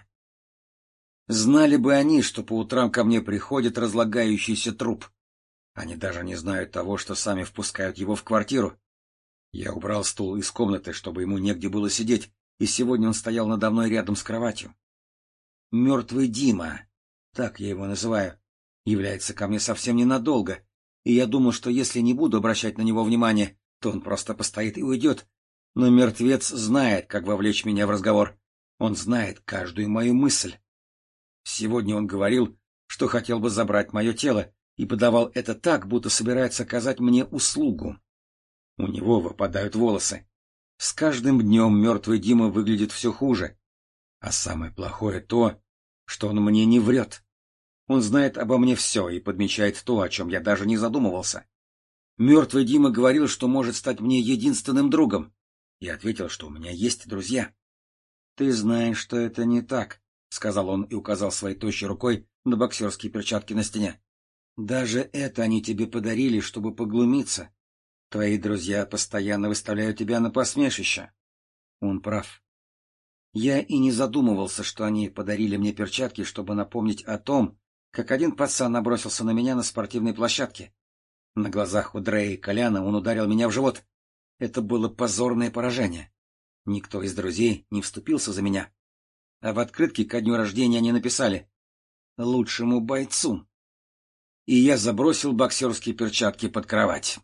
Знали бы они, что по утрам ко мне приходит разлагающийся труп. Они даже не знают того, что сами впускают его в квартиру. Я убрал стул из комнаты, чтобы ему негде было сидеть, и сегодня он стоял надо мной рядом с кроватью. Мертвый Дима, так я его называю, является ко мне совсем ненадолго, и я думал, что если не буду обращать на него внимания, то он просто постоит и уйдет. Но мертвец знает, как вовлечь меня в разговор. Он знает каждую мою мысль. Сегодня он говорил, что хотел бы забрать мое тело, и подавал это так, будто собирается оказать мне услугу. У него выпадают волосы. С каждым днем мертвый Дима выглядит все хуже. А самое плохое то, что он мне не врет. Он знает обо мне все и подмечает то, о чем я даже не задумывался. Мертвый Дима говорил, что может стать мне единственным другом. Я ответил, что у меня есть друзья. — Ты знаешь, что это не так, — сказал он и указал своей тощей рукой на боксерские перчатки на стене. — Даже это они тебе подарили, чтобы поглумиться. Твои друзья постоянно выставляют тебя на посмешище. Он прав. Я и не задумывался, что они подарили мне перчатки, чтобы напомнить о том, как один пацан набросился на меня на спортивной площадке. На глазах у Дрея и Коляна он ударил меня в живот. Это было позорное поражение. Никто из друзей не вступился за меня. А в открытке ко дню рождения они написали «Лучшему бойцу». И я забросил боксерские перчатки под кровать.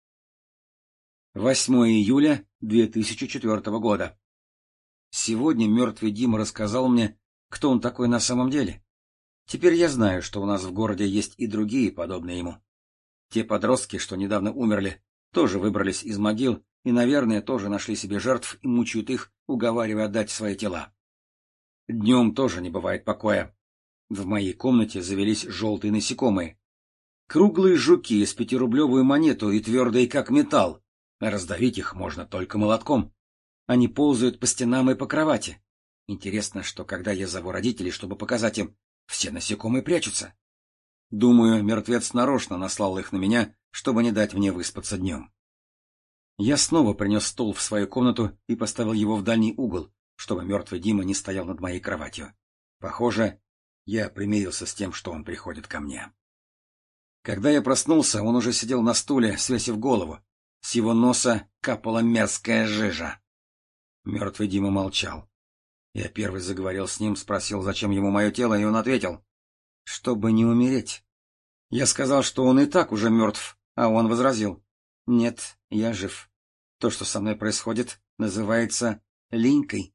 восьмое июля две тысячи четвёртого года. Сегодня мертвый Дима рассказал мне, кто он такой на самом деле. Теперь я знаю, что у нас в городе есть и другие, подобные ему. Те подростки, что недавно умерли, тоже выбрались из могил и, наверное, тоже нашли себе жертв и мучают их, уговаривая отдать свои тела. Днем тоже не бывает покоя. В моей комнате завелись желтые насекомые. Круглые жуки с пятирублевую монету и твердые, как металл. Раздавить их можно только молотком. Они ползают по стенам и по кровати. Интересно, что когда я зову родителей, чтобы показать им, все насекомые прячутся. Думаю, мертвец нарочно наслал их на меня, чтобы не дать мне выспаться днем. Я снова принес стул в свою комнату и поставил его в дальний угол, чтобы мертвый Дима не стоял над моей кроватью. Похоже, я примирился с тем, что он приходит ко мне. Когда я проснулся, он уже сидел на стуле, свесив голову. С его носа капала мерзкая жижа. Мертвый Дима молчал. Я первый заговорил с ним, спросил, зачем ему мое тело, и он ответил, чтобы не умереть. Я сказал, что он и так уже мертв, а он возразил, нет, я жив. То, что со мной происходит, называется линькой.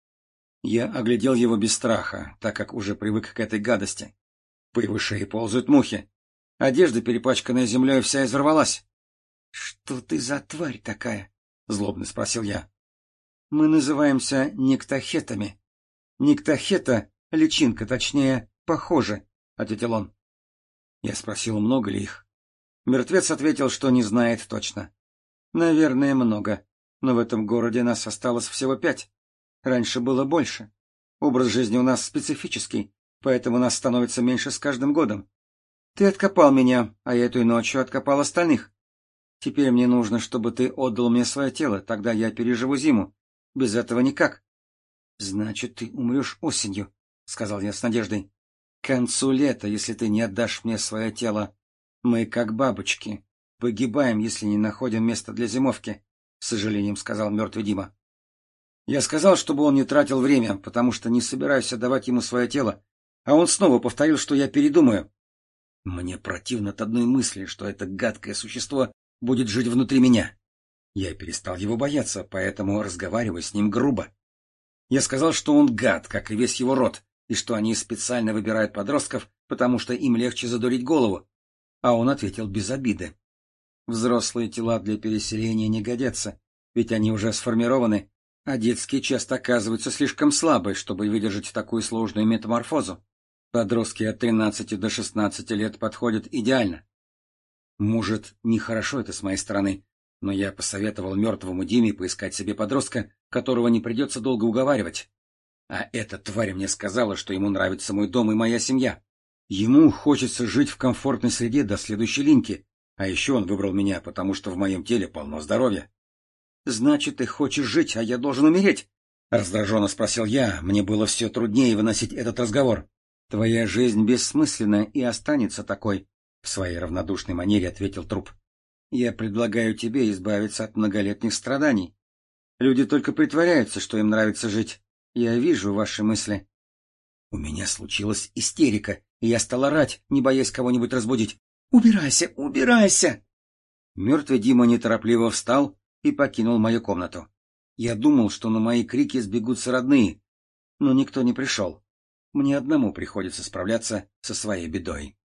Я оглядел его без страха, так как уже привык к этой гадости. По его шее ползают мухи. Одежда, перепачканная землей, вся изорвалась. — Что ты за тварь такая? — злобно спросил я. — Мы называемся нектохетами. Нектохета — личинка, точнее, похоже, — ответил он. Я спросил, много ли их. Мертвец ответил, что не знает точно. — Наверное, много, но в этом городе нас осталось всего пять. Раньше было больше. Образ жизни у нас специфический, поэтому нас становится меньше с каждым годом. Ты откопал меня, а я этой ночью откопал остальных. Теперь мне нужно, чтобы ты отдал мне свое тело, тогда я переживу зиму. Без этого никак. — Значит, ты умрешь осенью, — сказал я с надеждой. — К концу лета, если ты не отдашь мне свое тело. Мы, как бабочки, погибаем, если не находим места для зимовки, — с сожалением сказал мертвый Дима. Я сказал, чтобы он не тратил время, потому что не собираюсь отдавать ему свое тело, а он снова повторил, что я передумаю. Мне противно от одной мысли, что это гадкое существо будет жить внутри меня. Я перестал его бояться, поэтому разговариваю с ним грубо. Я сказал, что он гад, как и весь его род, и что они специально выбирают подростков, потому что им легче задурить голову. А он ответил без обиды. Взрослые тела для переселения не годятся, ведь они уже сформированы, а детские часто оказываются слишком слабы, чтобы выдержать такую сложную метаморфозу. Подростки от тринадцати до шестнадцати лет подходят идеально. Может, нехорошо это с моей стороны, но я посоветовал мертвому Диме поискать себе подростка, которого не придется долго уговаривать. А эта тварь мне сказала, что ему нравится мой дом и моя семья. Ему хочется жить в комфортной среде до следующей линьки, а еще он выбрал меня, потому что в моем теле полно здоровья. Значит, ты хочешь жить, а я должен умереть? Раздраженно спросил я. Мне было все труднее выносить этот разговор. Твоя жизнь бессмысленна и останется такой, — в своей равнодушной манере ответил труп. Я предлагаю тебе избавиться от многолетних страданий. Люди только притворяются, что им нравится жить. Я вижу ваши мысли. У меня случилась истерика, и я стал орать, не боясь кого-нибудь разбудить. «Убирайся! Убирайся!» Мертвый Дима неторопливо встал и покинул мою комнату. Я думал, что на мои крики сбегутся родные, но никто не пришел. Мне одному приходится справляться со своей бедой.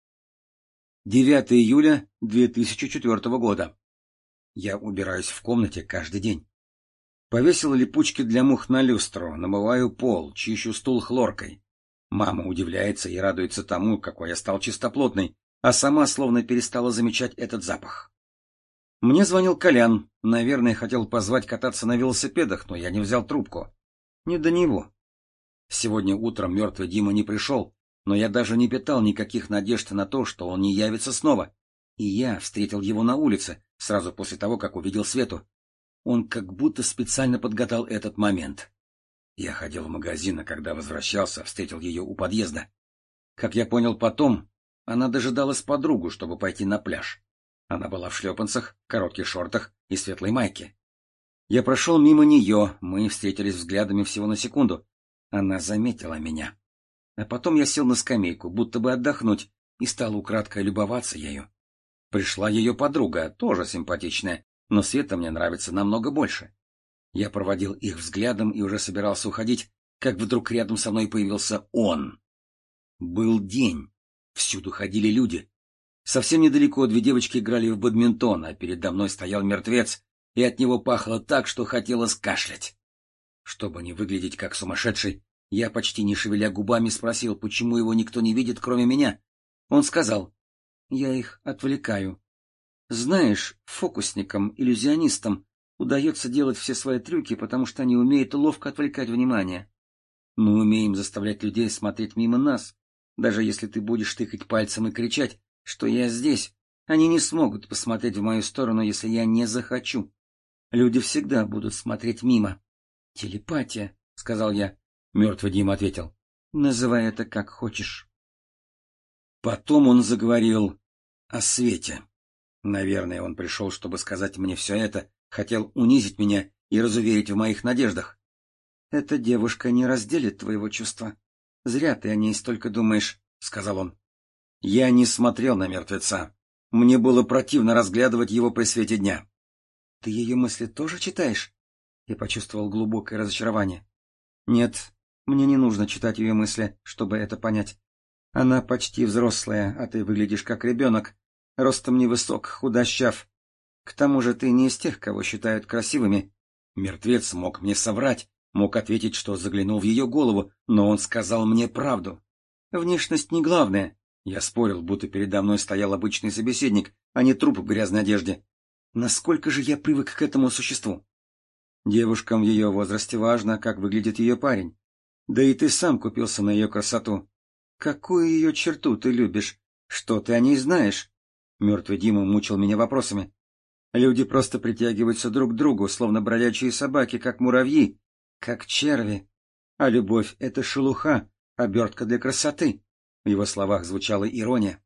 девятого июля две тысячи четвёртого года. Я убираюсь в комнате каждый день. Повесил липучки для мух на люстру, намываю пол, чищу стул хлоркой. Мама удивляется и радуется тому, какой я стал чистоплотный, а сама словно перестала замечать этот запах. Мне звонил Колян, наверное, хотел позвать кататься на велосипедах, но я не взял трубку. Не до него. Сегодня утром мертвый Дима не пришел, но я даже не питал никаких надежд на то, что он не явится снова. И я встретил его на улице, сразу после того, как увидел Свету. Он как будто специально подгадал этот момент. Я ходил в магазин, а когда возвращался, встретил ее у подъезда. Как я понял потом, она дожидалась подругу, чтобы пойти на пляж. Она была в шлепанцах, коротких шортах и светлой майке. Я прошел мимо нее, мы встретились взглядами всего на секунду. Она заметила меня. А потом я сел на скамейку, будто бы отдохнуть, и стал украдкой любоваться ею. Пришла ее подруга, тоже симпатичная, но Света мне нравится намного больше. Я проводил их взглядом и уже собирался уходить, как вдруг рядом со мной появился он. Был день. Всюду ходили люди. Совсем недалеко две девочки играли в бадминтон, а передо мной стоял мертвец, и от него пахло так, что хотелось кашлять. Чтобы не выглядеть как сумасшедший, я, почти не шевеля губами, спросил, почему его никто не видит, кроме меня. Он сказал: «Я их отвлекаю. Знаешь, фокусникам, иллюзионистам удается делать все свои трюки, потому что они умеют ловко отвлекать внимание. Мы умеем заставлять людей смотреть мимо нас. Даже если ты будешь тыкать пальцем и кричать, что я здесь, они не смогут посмотреть в мою сторону, если я не захочу. Люди всегда будут смотреть мимо». «Телепатия», — сказал я. Мертвый Дима ответил: «Называй это как хочешь». Потом он заговорил о Свете. Наверное, он пришел, чтобы сказать мне все это, хотел унизить меня и разуверить в моих надеждах. «Эта девушка не разделит твоего чувства. Зря ты о ней столько думаешь», — сказал он. Я не смотрел на мертвеца. Мне было противно разглядывать его при свете дня. «Ты ее мысли тоже читаешь?» Я почувствовал глубокое разочарование. «Нет, мне не нужно читать ее мысли, чтобы это понять. Она почти взрослая, а ты выглядишь как ребенок. Ростом невысок, худощав. К тому же ты не из тех, кого считают красивыми». Мертвец мог мне соврать, мог ответить, что заглянул в ее голову, но он сказал мне правду. «Внешность не главное». Я спорил, будто передо мной стоял обычный собеседник, а не труп в грязной одежде. Насколько же я привык к этому существу? Девушкам в ее возрасте важно, как выглядит ее парень. Да и ты сам купился на ее красоту. Какую ее черту ты любишь? Что ты о ней знаешь? Мертвый Дима мучил меня вопросами. Люди просто притягиваются друг к другу, словно бродячие собаки, как муравьи, как черви. А любовь — это шелуха, обертка для красоты. В его словах звучала ирония.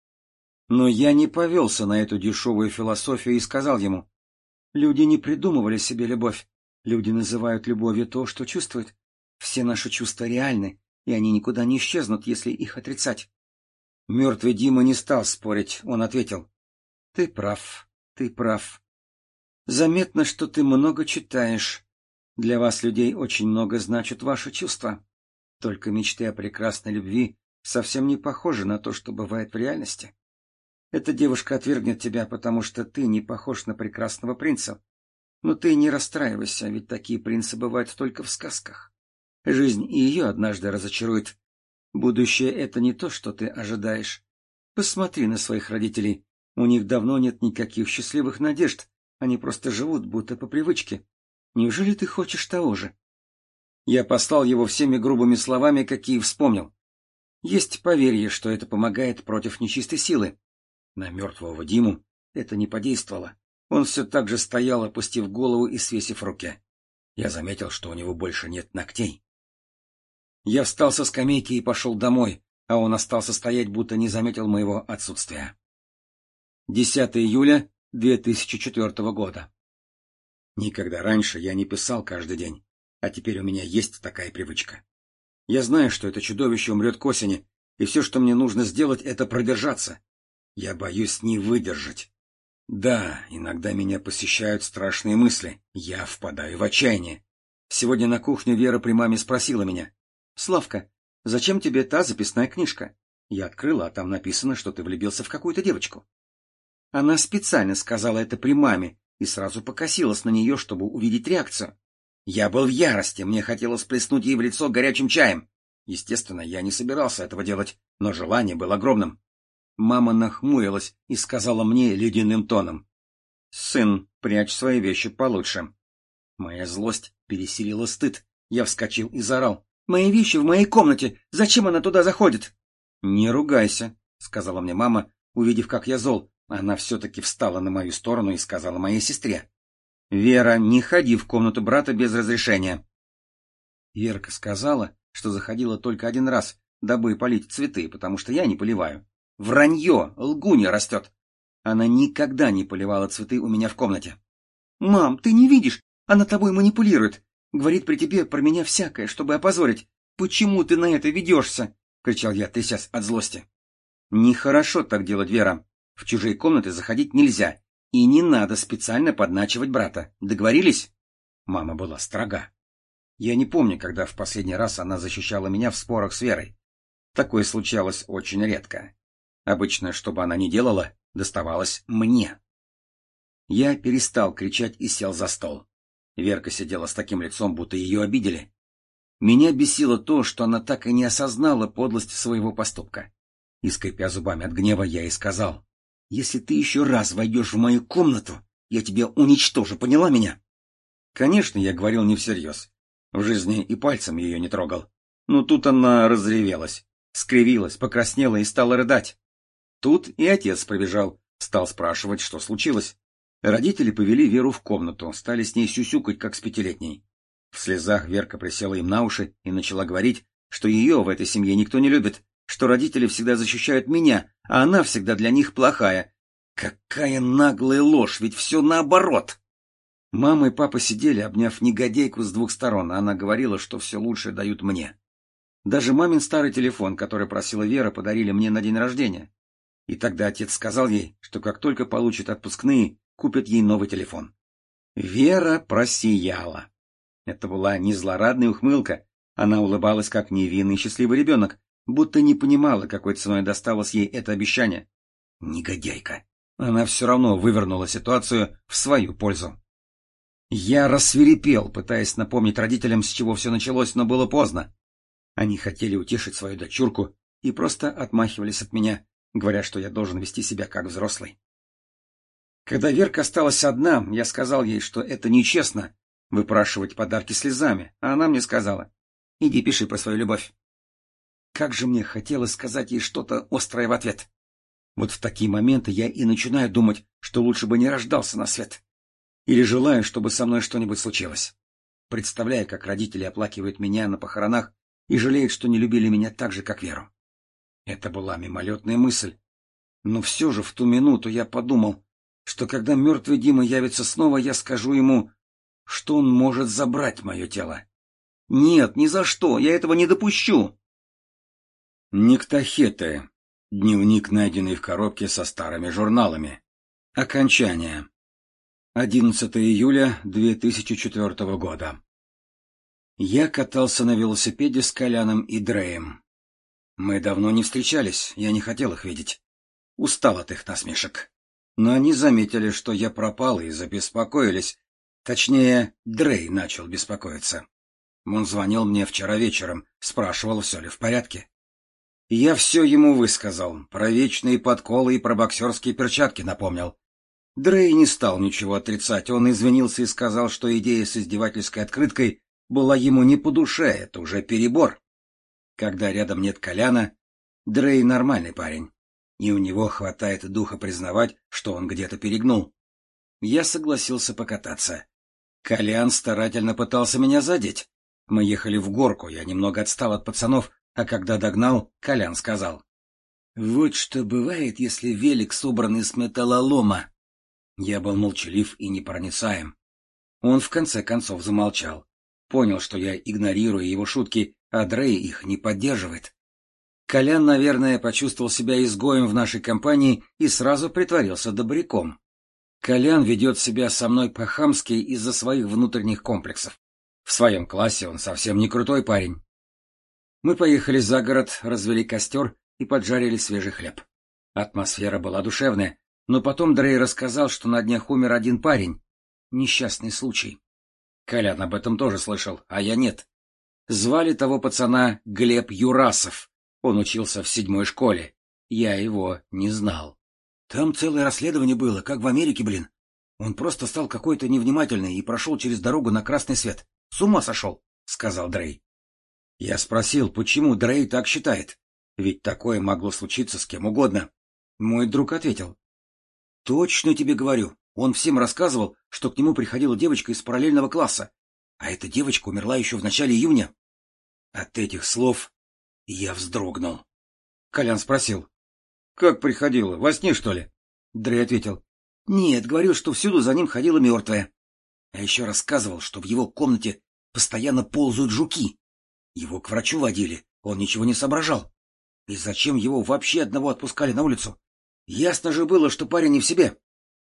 Но я не повелся на эту дешевую философию и сказал ему: люди не придумывали себе любовь. Люди называют любовью то, что чувствуют. Все наши чувства реальны, и они никуда не исчезнут, если их отрицать. Мертвый Дима не стал спорить, он ответил: ты прав, ты прав. Заметно, что ты много читаешь. Для вас, людей, очень много значат ваши чувства. Только мечты о прекрасной любви совсем не похожи на то, что бывает в реальности. Эта девушка отвергнет тебя, потому что ты не похож на прекрасного принца. Но ты не расстраивайся, ведь такие принцы бывают только в сказках. Жизнь и ее однажды разочарует. Будущее — это не то, что ты ожидаешь. Посмотри на своих родителей. У них давно нет никаких счастливых надежд. Они просто живут, будто по привычке. Неужели ты хочешь того же? Я послал его всеми грубыми словами, какие вспомнил. Есть поверье, что это помогает против нечистой силы. На мертвого Диму это не подействовало. Он все так же стоял, опустив голову и свесив руки. Я заметил, что у него больше нет ногтей. Я встал со скамейки и пошел домой, а он остался стоять, будто не заметил моего отсутствия. десятое июля две тысячи четвёртого года. Никогда раньше я не писал каждый день, а теперь у меня есть такая привычка. Я знаю, что это чудовище умрет к осени, и все, что мне нужно сделать, это продержаться. Я боюсь не выдержать. Да, иногда меня посещают страшные мысли. Я впадаю в отчаяние. Сегодня на кухню Вера при маме спросила меня: «Славка, зачем тебе та записная книжка?» Я открыла, а там написано, что ты влюбился в какую-то девочку. Она специально сказала это при маме и сразу покосилась на нее, чтобы увидеть реакцию. Я был в ярости, мне хотелось плеснуть ей в лицо горячим чаем. Естественно, я не собирался этого делать, но желание было огромным. Мама нахмурилась и сказала мне ледяным тоном: «Сын, прячь свои вещи получше». Моя злость пересилила стыд. Я вскочил и заорал: «Мои вещи в моей комнате! Зачем она туда заходит?» «Не ругайся», — сказала мне мама, увидев, как я зол. Она все-таки встала на мою сторону и сказала моей сестре: «Вера, не ходи в комнату брата без разрешения». Верка сказала, что заходила только один раз, дабы полить цветы, потому что я не поливаю. Вранье, лгунья растет. Она никогда не поливала цветы у меня в комнате. «Мам, ты не видишь? Она тобой манипулирует. Говорит при тебе про меня всякое, чтобы опозорить. Почему ты на это ведешься?» — кричал я, трясясь от злости. «Нехорошо так делать, Вера. В чужие комнаты заходить нельзя. И не надо специально подначивать брата. Договорились?» Мама была строга. Я не помню, когда в последний раз она защищала меня в спорах с Верой. Такое случалось очень редко. Обычно, что бы она ни делала, доставалось мне. Я перестал кричать и сел за стол. Верка сидела с таким лицом, будто ее обидели. Меня бесило то, что она так и не осознала подлость своего поступка. И, скрипя зубами от гнева, я ей сказал: «Если ты еще раз войдешь в мою комнату, я тебя уничтожу, поняла меня?» Конечно, я говорил не всерьез. В жизни и пальцем ее не трогал. Но тут она разревелась, скривилась, покраснела и стала рыдать. Тут и отец прибежал, стал спрашивать, что случилось. Родители повели Веру в комнату, стали с ней сюсюкать, как с пятилетней. В слезах Верка присела им на уши и начала говорить, что ее в этой семье никто не любит, что родители всегда защищают меня, а она всегда для них плохая. Какая наглая ложь, ведь все наоборот! Мама и папа сидели, обняв негодяйку с двух сторон, а она говорила, что все лучшее дают мне. Даже мамин старый телефон, который просила Вера, подарили мне на день рождения. И тогда отец сказал ей, что как только получит отпускные, купит ей новый телефон. Вера просияла. Это была не злорадная ухмылка, она улыбалась, как невинный счастливый ребенок, будто не понимала, какой ценой досталось ей это обещание. Негодяйка. Она все равно вывернула ситуацию в свою пользу. Я рассвирепел, пытаясь напомнить родителям, с чего все началось, но было поздно. Они хотели утешить свою дочурку и просто отмахивались от меня, говоря, что я должен вести себя как взрослый. Когда Верка осталась одна, я сказал ей, что это нечестно — выпрашивать подарки слезами, а она мне сказала: «Иди пиши про свою любовь». Как же мне хотелось сказать ей что-то острое в ответ. Вот в такие моменты я и начинаю думать, что лучше бы не рождался на свет. Или желаю, чтобы со мной что-нибудь случилось. Представляю, как родители оплакивают меня на похоронах и жалеют, что не любили меня так же, как Веру. Это была мимолетная мысль. Но все же в ту минуту я подумал, что когда мертвый Дима явится снова, я скажу ему, что он может забрать мое тело. Нет, ни за что, я этого не допущу. Никтахеты. Дневник, найденный в коробке со старыми журналами. Окончание. одиннадцатое июля две тысячи четвёртого года. Я катался на велосипеде с Коляном и Дреем. Мы давно не встречались, я не хотел их видеть. Устал от их насмешек. Но они заметили, что я пропал, и забеспокоились. Точнее, Дрей начал беспокоиться. Он звонил мне вчера вечером, спрашивал, все ли в порядке. Я все ему высказал, про вечные подколы и про боксерские перчатки напомнил. Дрей не стал ничего отрицать, он извинился и сказал, что идея с издевательской открыткой была ему не по душе, это уже перебор. Когда рядом нет Коляна, Дрей нормальный парень, и у него хватает духа признавать, что он где-то перегнул. Я согласился покататься. Колян старательно пытался меня задеть. Мы ехали в горку, я немного отстал от пацанов, а когда догнал, Колян сказал: «Вот что бывает, если велик собран из металлолома». Я был молчалив и непроницаем. Он в конце концов замолчал. Понял, что я игнорирую его шутки, а Дрей их не поддерживает. Колян, наверное, почувствовал себя изгоем в нашей компании и сразу притворился добряком. Колян ведет себя со мной по-хамски из-за своих внутренних комплексов. В своем классе он совсем не крутой парень. Мы поехали за город, развели костер и поджарили свежий хлеб. Атмосфера была душевная, но потом Дрей рассказал, что на днях умер один парень. Несчастный случай. Колян об этом тоже слышал, а я нет. Звали того пацана Глеб Юрасов. Он учился в седьмой школе. Я его не знал. Там целое расследование было, как в Америке, блин. Он просто стал какой-то невнимательный и прошел через дорогу на красный свет. С ума сошел, — сказал Дрей. Я спросил, почему Дрей так считает. Ведь такое могло случиться с кем угодно. Мой друг ответил: «Точно тебе говорю. Он всем рассказывал, что к нему приходила девочка из параллельного класса. А эта девочка умерла еще в начале июня». От этих слов я вздрогнул. Колян спросил: «Как приходила? Во сне, что ли?» Дрей ответил: «Нет, говорил, что всюду за ним ходила мертвая. А еще рассказывал, что в его комнате постоянно ползают жуки. Его к врачу водили, он ничего не соображал. И зачем его вообще одного отпускали на улицу? Ясно же было, что парень не в себе».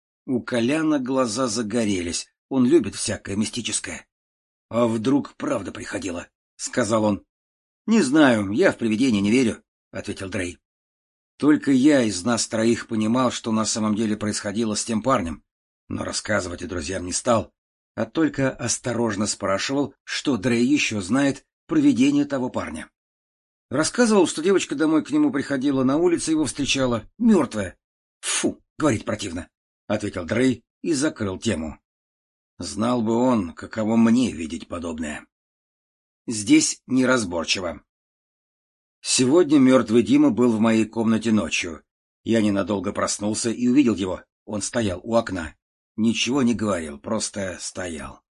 У Коляна глаза загорелись, он любит всякое мистическое. — А вдруг правда приходила? — сказал он. — Не знаю, я в привидения не верю, — ответил Дрей. Только я из нас троих понимал, что на самом деле происходило с тем парнем, но рассказывать и друзьям не стал, а только осторожно спрашивал, что Дрей еще знает про видение того парня. Рассказывал, что девочка домой к нему приходила, на улице его встречала, мертвая. — Фу, говорить противно, — ответил Дрей и закрыл тему. Знал бы он, каково мне видеть подобное. Здесь неразборчиво. Сегодня мертвый Дима был в моей комнате ночью. Я ненадолго проснулся и увидел его. Он стоял у окна. Ничего не говорил, просто стоял.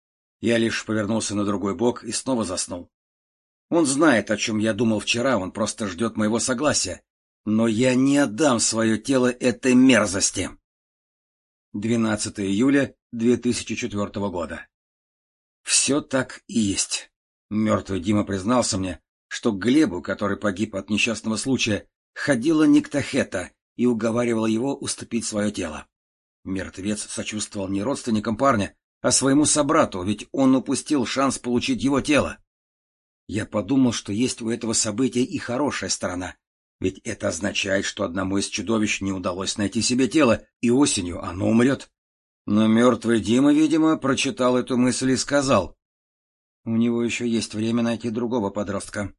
Я лишь повернулся на другой бок и снова заснул. Он знает, о чем я думал вчера, он просто ждет моего согласия. Но я не отдам свое тело этой мерзости. двенадцатого июля две тысячи четвёртого года. Все так и есть. Мертвый Дима признался мне, что к Глебу, который погиб от несчастного случая, ходила Никтахета и уговаривала его уступить свое тело. Мертвец сочувствовал не родственникам парня, а своему собрату, ведь он упустил шанс получить его тело. Я подумал, что есть у этого события и хорошая сторона, ведь это означает, что одному из чудовищ не удалось найти себе тело, и осенью оно умрет. Но мертвый Дима, видимо, прочитал эту мысль и сказал: «У него еще есть время найти другого подростка».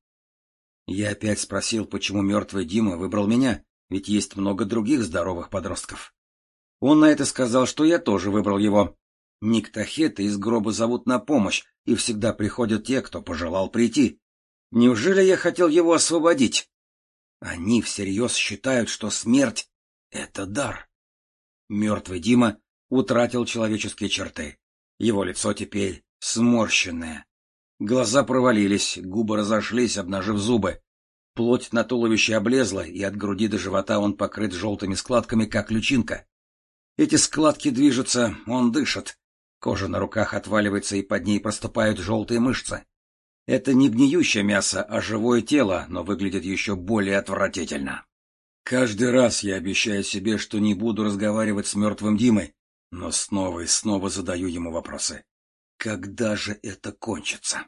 Я опять спросил, почему мертвый Дима выбрал меня, ведь есть много других здоровых подростков. Он на это сказал, что я тоже выбрал его. Никтахета из гроба зовут на помощь, и всегда приходят те, кто пожелал прийти. Неужели я хотел его освободить? Они всерьез считают, что смерть — это дар. Мертвый Дима утратил человеческие черты. Его лицо теперь сморщенное. Глаза провалились, губы разошлись, обнажив зубы. Плоть на туловище облезла, и от груди до живота он покрыт желтыми складками, как личинка. Эти складки движутся, он дышит. Кожа на руках отваливается, и под ней проступают желтые мышцы. Это не гниющее мясо, а живое тело, но выглядит еще более отвратительно. Каждый раз я обещаю себе, что не буду разговаривать с мертвым Димой, но снова и снова задаю ему вопросы. Когда же это кончится?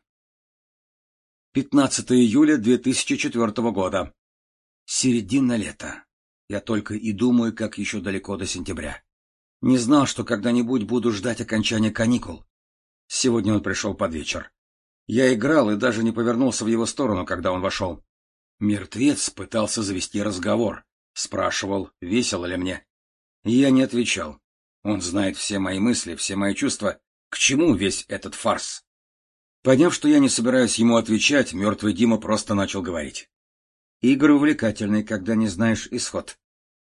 пятнадцатого июля две тысячи четвёртого года. Середина лета. Я только и думаю, как еще далеко до сентября. Не знал, что когда-нибудь буду ждать окончания каникул. Сегодня он пришел под вечер. Я играл и даже не повернулся в его сторону, когда он вошел. Мертвец пытался завести разговор. Спрашивал, весело ли мне. Я не отвечал. Он знает все мои мысли, все мои чувства. К чему весь этот фарс? Поняв, что я не собираюсь ему отвечать, мертвый Дима просто начал говорить. Игры увлекательны, когда не знаешь исход.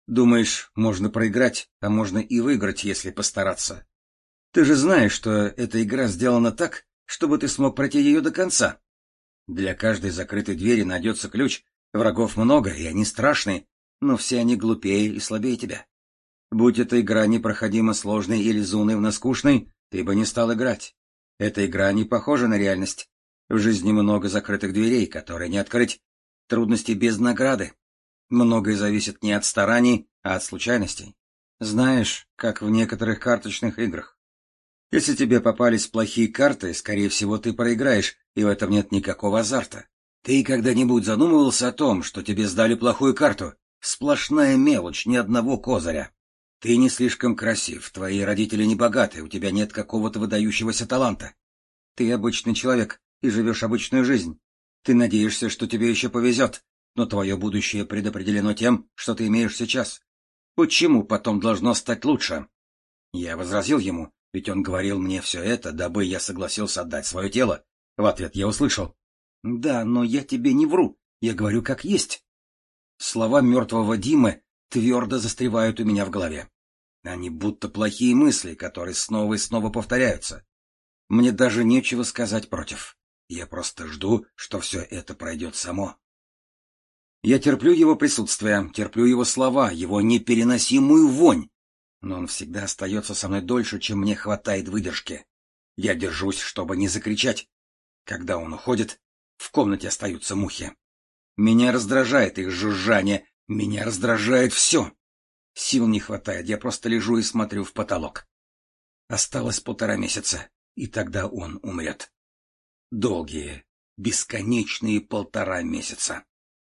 Думаешь, можно проиграть, а можно и выиграть, если постараться. Ты же знаешь, что эта игра сделана так, чтобы ты смог пройти ее до конца. Для каждой закрытой двери найдется ключ, врагов много, и они страшные, но все они глупее и слабее тебя. Будь эта игра непроходимо сложной или заунывно скучной, ты бы не стал играть. Эта игра не похожа на реальность. В жизни много закрытых дверей, которые не открыть. Трудности без награды. Многое зависит не от стараний, а от случайностей. Знаешь, как в некоторых карточных играх. Если тебе попались плохие карты, скорее всего, ты проиграешь, и в этом нет никакого азарта. Ты когда-нибудь задумывался о том, что тебе сдали плохую карту? Сплошная мелочь, ни одного козыря. Ты не слишком красив, твои родители не богаты, у тебя нет какого-то выдающегося таланта. Ты обычный человек и живешь обычную жизнь. Ты надеешься, что тебе еще повезет, но твое будущее предопределено тем, что ты имеешь сейчас. Почему потом должно стать лучше? Я возразил ему, ведь он говорил мне все это, дабы я согласился отдать свое тело. В ответ я услышал: «Да, но я тебе не вру, я говорю как есть». Слова мертвого Димы твердо застревают у меня в голове. Они будто плохие мысли, которые снова и снова повторяются. Мне даже нечего сказать против. Я просто жду, что все это пройдет само. Я терплю его присутствие, терплю его слова, его непереносимую вонь. Но он всегда остается со мной дольше, чем мне хватает выдержки. Я держусь, чтобы не закричать. Когда он уходит, в комнате остаются мухи. Меня раздражает их жужжание, меня раздражает все. Сил не хватает, я просто лежу и смотрю в потолок. Осталось полтора месяца, и тогда он умрет. Долгие, бесконечные полтора месяца.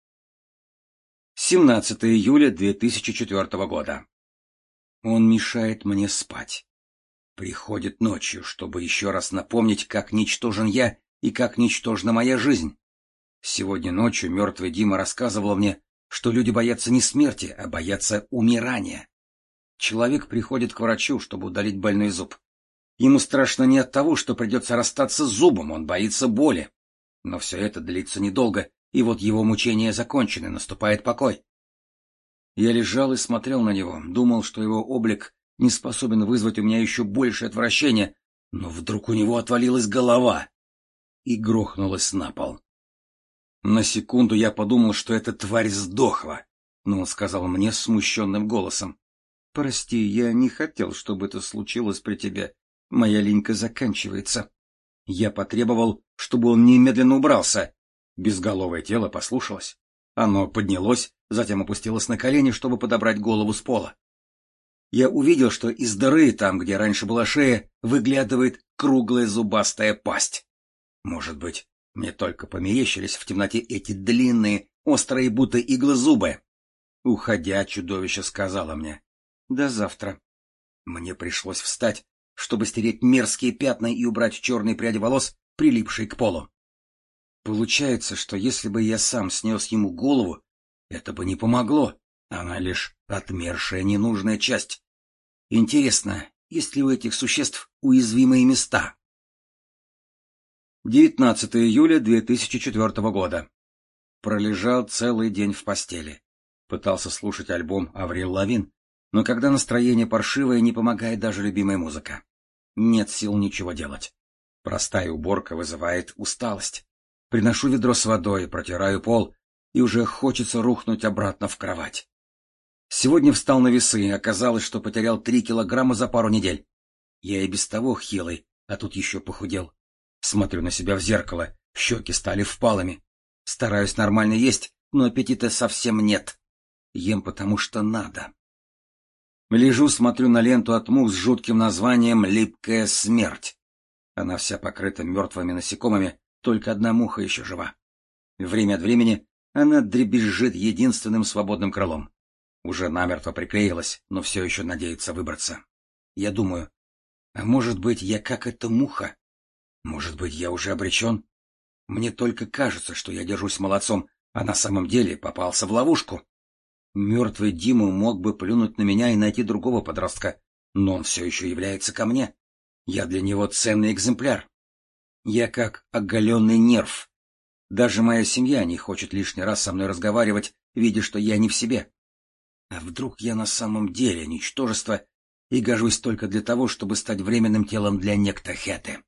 семнадцатое июля две тысячи четвёртого года. Он мешает мне спать. Приходит ночью, чтобы еще раз напомнить, как ничтожен я и как ничтожна моя жизнь. Сегодня ночью мертвый Дима рассказывал мне, что люди боятся не смерти, а боятся умирания. Человек приходит к врачу, чтобы удалить больной зуб. Ему страшно не от того, что придется расстаться с зубом, он боится боли. Но все это длится недолго, и вот его мучения закончены, наступает покой. Я лежал и смотрел на него, думал, что его облик не способен вызвать у меня еще больше отвращения, но вдруг у него отвалилась голова и грохнулась на пол. На секунду я подумал, что эта тварь сдохла, но он сказал мне смущенным голосом: «Прости, я не хотел, чтобы это случилось при тебе. Моя линька заканчивается». Я потребовал, чтобы он немедленно убрался. Безголовое тело послушалось. Оно поднялось, затем опустилось на колени, чтобы подобрать голову с пола. Я увидел, что из дыры, там, где раньше была шея, выглядывает круглая зубастая пасть. Может быть, мне только померещились в темноте эти длинные, острые, будто иглы зубы. Уходя, чудовище сказала мне: «До завтра». Мне пришлось встать, чтобы стереть мерзкие пятна и убрать черные пряди волос, прилипшие к полу. Получается, что если бы я сам снес ему голову, это бы не помогло, она лишь отмершая ненужная часть. Интересно, есть ли у этих существ уязвимые места? девятнадцатое июля две тысячи четвёртого года. Пролежал целый день в постели. Пытался слушать альбом Аврил Лавин, но когда настроение паршивое, не помогает даже любимая музыка. Нет сил ничего делать. Простая уборка вызывает усталость. Приношу ведро с водой, протираю пол, и уже хочется рухнуть обратно в кровать. Сегодня встал на весы, и оказалось, что потерял три килограмма за пару недель. Я и без того хилый, а тут еще похудел. Смотрю на себя в зеркало, щеки стали впалыми. Стараюсь нормально есть, но аппетита совсем нет. Ем потому что надо. Лежу, смотрю на ленту от мух с жутким названием «Липкая смерть». Она вся покрыта мертвыми насекомыми, только одна муха еще жива. Время от времени она дребезжит единственным свободным крылом. Уже намертво приклеилась, но все еще надеется выбраться. Я думаю, а может быть, я как эта муха? Может быть, я уже обречен? Мне только кажется, что я держусь молодцом, а на самом деле попался в ловушку. Мертвый Дима мог бы плюнуть на меня и найти другого подростка, но он все еще является ко мне. Я для него ценный экземпляр. Я как оголенный нерв. Даже моя семья не хочет лишний раз со мной разговаривать, видя, что я не в себе. А вдруг я на самом деле ничтожество и гожусь только для того, чтобы стать временным телом для некто Хеты?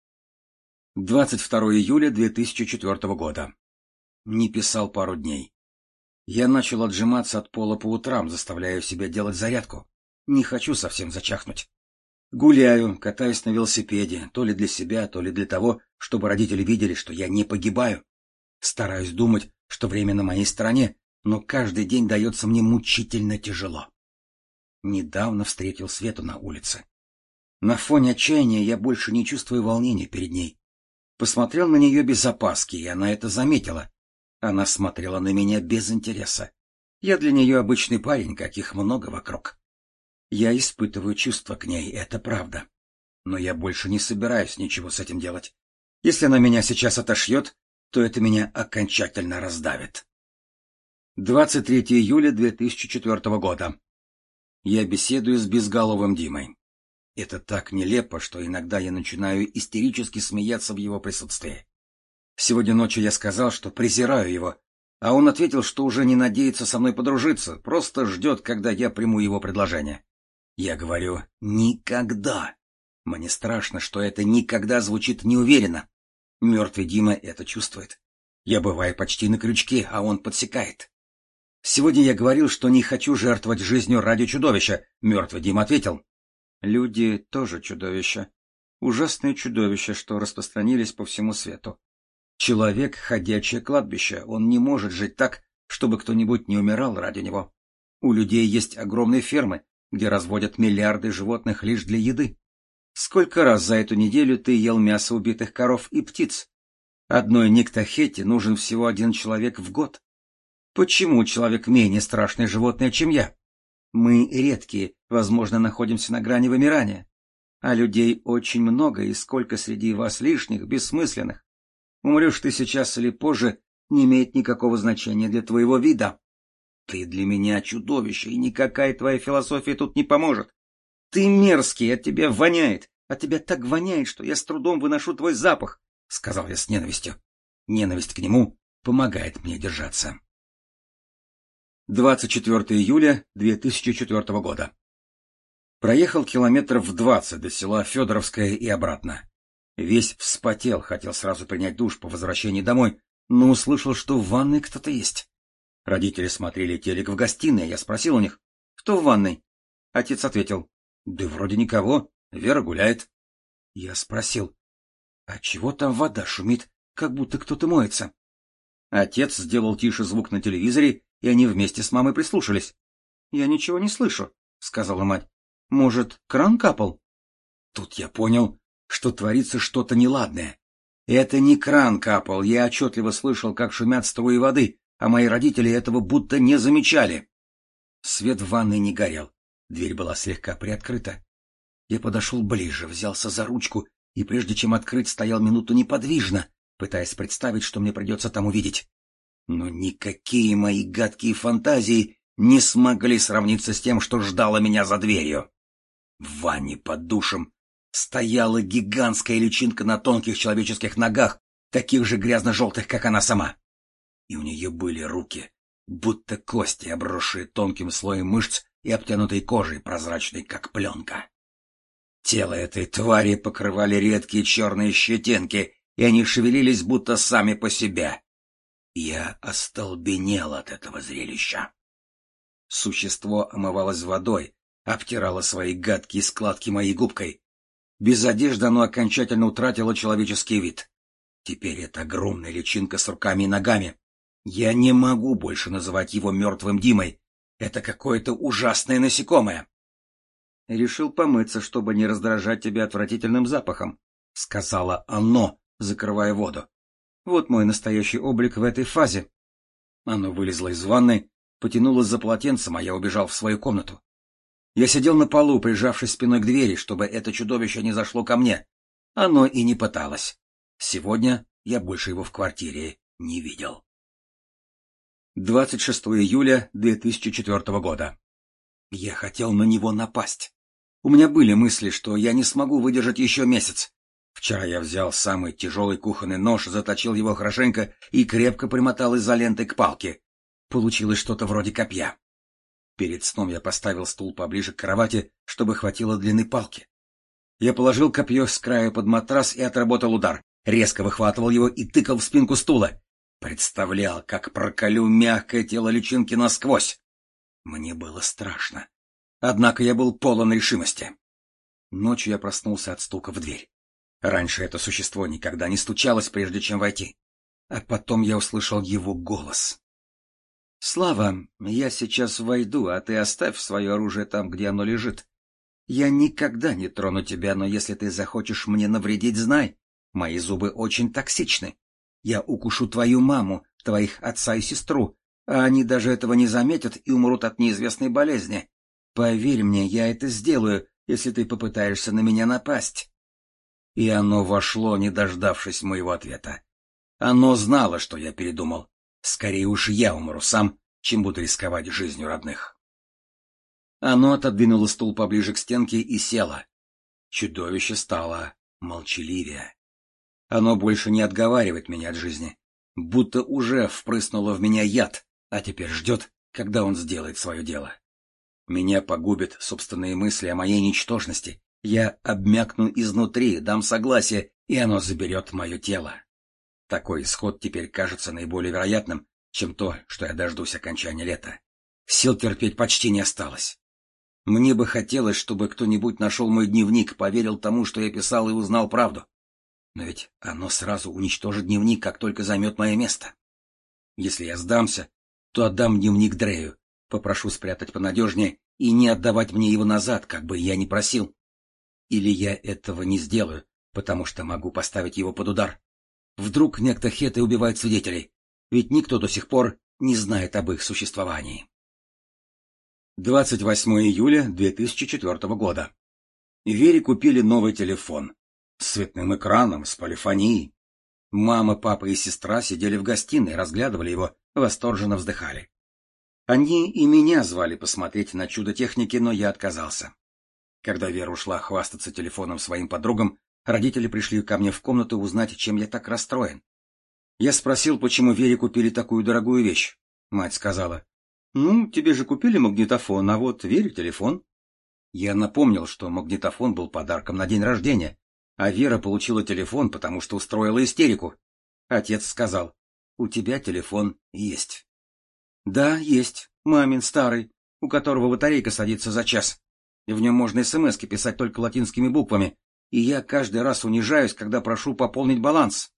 двадцать второго июля две тысячи четвёртого года. Не писал пару дней. Я начал отжиматься от пола по утрам, заставляя себя делать зарядку. Не хочу совсем зачахнуть. Гуляю, катаюсь на велосипеде, то ли для себя, то ли для того, чтобы родители видели, что я не погибаю. Стараюсь думать, что время на моей стороне, но каждый день дается мне мучительно тяжело. Недавно встретил Свету на улице. На фоне отчаяния я больше не чувствую волнения перед ней. Посмотрел на нее без опаски, и она это заметила. Она смотрела на меня без интереса. Я для нее обычный парень, каких много вокруг. Я испытываю чувства к ней, это правда. Но я больше не собираюсь ничего с этим делать. Если она меня сейчас отошьет, то это меня окончательно раздавит. двадцать третьего июля две тысячи четвёртого года. Я беседую с безголовым Димой. Это так нелепо, что иногда я начинаю истерически смеяться в его присутствии. Сегодня ночью я сказал, что презираю его, а он ответил, что уже не надеется со мной подружиться, просто ждет, когда я приму его предложение. Я говорю «никогда». Мне страшно, что это «никогда» звучит неуверенно. Мертвый Дима это чувствует. Я бываю почти на крючке, а он подсекает. Сегодня я говорил, что не хочу жертвовать жизнью ради чудовища. Мертвый Дима ответил: люди тоже чудовища. Ужасные чудовища, что распространились по всему свету. Человек — ходячее кладбище, он не может жить так, чтобы кто-нибудь не умирал ради него. У людей есть огромные фермы, где разводят миллиарды животных лишь для еды. Сколько раз за эту неделю ты ел мясо убитых коров и птиц? Одной Никтахете нужен всего один человек в год. Почему человек менее страшное животное, чем я? Мы редкие, возможно, находимся на грани вымирания. А людей очень много, и сколько среди вас лишних, бессмысленных. Умрешь ты сейчас или позже, не имеет никакого значения для твоего вида. Ты для меня чудовище, и никакая твоя философия тут не поможет. Ты мерзкий, от тебя воняет. От тебя так воняет, что я с трудом выношу твой запах, — сказал я с ненавистью. Ненависть к нему помогает мне держаться. двадцать четвёртого июля две тысячи четвёртого года. Проехал километров двадцать до села Федоровское и обратно. Весь вспотел, хотел сразу принять душ по возвращении домой, но услышал, что в ванной кто-то есть. Родители смотрели телек в гостиной, я спросил у них: кто в ванной? Отец ответил: да вроде никого, Вера гуляет. Я спросил: а чего там вода шумит, как будто кто-то моется? Отец сделал тише звук на телевизоре, и они вместе с мамой прислушались. Я ничего не слышу, — сказала мать. Может, кран капал? Тут я понял, что творится что-то неладное. Это не кран капал, я отчетливо слышал, как шумят струи воды, а мои родители этого будто не замечали. Свет в ванной не горел, дверь была слегка приоткрыта. Я подошел ближе, взялся за ручку и, прежде чем открыть, стоял минуту неподвижно, пытаясь представить, что мне придется там увидеть. Но никакие мои гадкие фантазии не смогли сравниться с тем, что ждало меня за дверью. В ванне под душем стояла гигантская личинка на тонких человеческих ногах, таких же грязно-желтых, как она сама. И у нее были руки, будто кости, обросшие тонким слоем мышц и обтянутой кожей, прозрачной, как пленка. Тело этой твари покрывали редкие черные щетинки, и они шевелились будто сами по себе. Я остолбенел от этого зрелища. Существо омывалось водой, обтирало свои гадкие складки моей губкой. Без одежды оно окончательно утратило человеческий вид. Теперь это огромная личинка с руками и ногами. Я не могу больше называть его мертвым Димой. Это какое-то ужасное насекомое. — Решил помыться, чтобы не раздражать тебя отвратительным запахом, — сказала оно, закрывая воду. — Вот мой настоящий облик в этой фазе. Оно вылезло из ванны, потянулось за полотенцем, а я убежал в свою комнату. Я сидел на полу, прижавшись спиной к двери, чтобы это чудовище не зашло ко мне. Оно и не пыталось. Сегодня я больше его в квартире не видел. двадцать шестого июля две тысячи четвёртого года. Я хотел на него напасть. У меня были мысли, что я не смогу выдержать еще месяц. Вчера я взял самый тяжелый кухонный нож, заточил его хорошенько и крепко примотал изолентой к палке. Получилось что-то вроде копья. Перед сном я поставил стул поближе к кровати, чтобы хватило длины палки. Я положил копье с краю под матрас и отработал удар, резко выхватывал его и тыкал в спинку стула. Представлял, как проколю мягкое тело личинки насквозь. Мне было страшно. Однако я был полон решимости. Ночью я проснулся от стука в дверь. Раньше это существо никогда не стучалось, прежде чем войти. А потом я услышал его голос. — Слава, я сейчас войду, а ты оставь свое оружие там, где оно лежит. Я никогда не трону тебя, но если ты захочешь мне навредить, знай, мои зубы очень токсичны. Я укушу твою маму, твоих отца и сестру, а они даже этого не заметят и умрут от неизвестной болезни. Поверь мне, я это сделаю, если ты попытаешься на меня напасть. И оно вошло, не дождавшись моего ответа. Оно знало, что я передумал. Скорее уж я умру сам, чем буду рисковать жизнью родных. Оно отодвинуло стул поближе к стенке и село. Чудовище стало молчаливее. Оно больше не отговаривает меня от жизни, будто уже впрыснуло в меня яд, а теперь ждет, когда он сделает свое дело. Меня погубят собственные мысли о моей ничтожности. Я обмякну изнутри, дам согласие, и оно заберет мое тело. Такой исход теперь кажется наиболее вероятным, чем то, что я дождусь окончания лета. Сил терпеть почти не осталось. Мне бы хотелось, чтобы кто-нибудь нашел мой дневник, поверил тому, что я писал, и узнал правду. Но ведь оно сразу уничтожит дневник, как только займет мое место. Если я сдамся, то отдам дневник Дрею, попрошу спрятать понадежнее и не отдавать мне его назад, как бы я ни просил. Или я этого не сделаю, потому что могу поставить его под удар. Вдруг некто Хеты убивает свидетелей, ведь никто до сих пор не знает об их существовании. двадцать восьмого июля две тысячи четвёртого года. Вере купили новый телефон. С цветным экраном, с полифонией. Мама, папа и сестра сидели в гостиной, разглядывали его, восторженно вздыхали. Они и меня звали посмотреть на чудо техники, но я отказался. Когда Вера ушла хвастаться телефоном своим подругам, родители пришли ко мне в комнату узнать, чем я так расстроен. Я спросил, почему Вере купили такую дорогую вещь. Мать сказала: «Ну, тебе же купили магнитофон, а вот Вере телефон». Я напомнил, что магнитофон был подарком на день рождения, а Вера получила телефон, потому что устроила истерику. Отец сказал: «У тебя телефон есть». «Да, есть. Мамин старый, у которого батарейка садится за час. В нем можно смски писать только латинскими буквами, и я каждый раз унижаюсь, когда прошу пополнить баланс».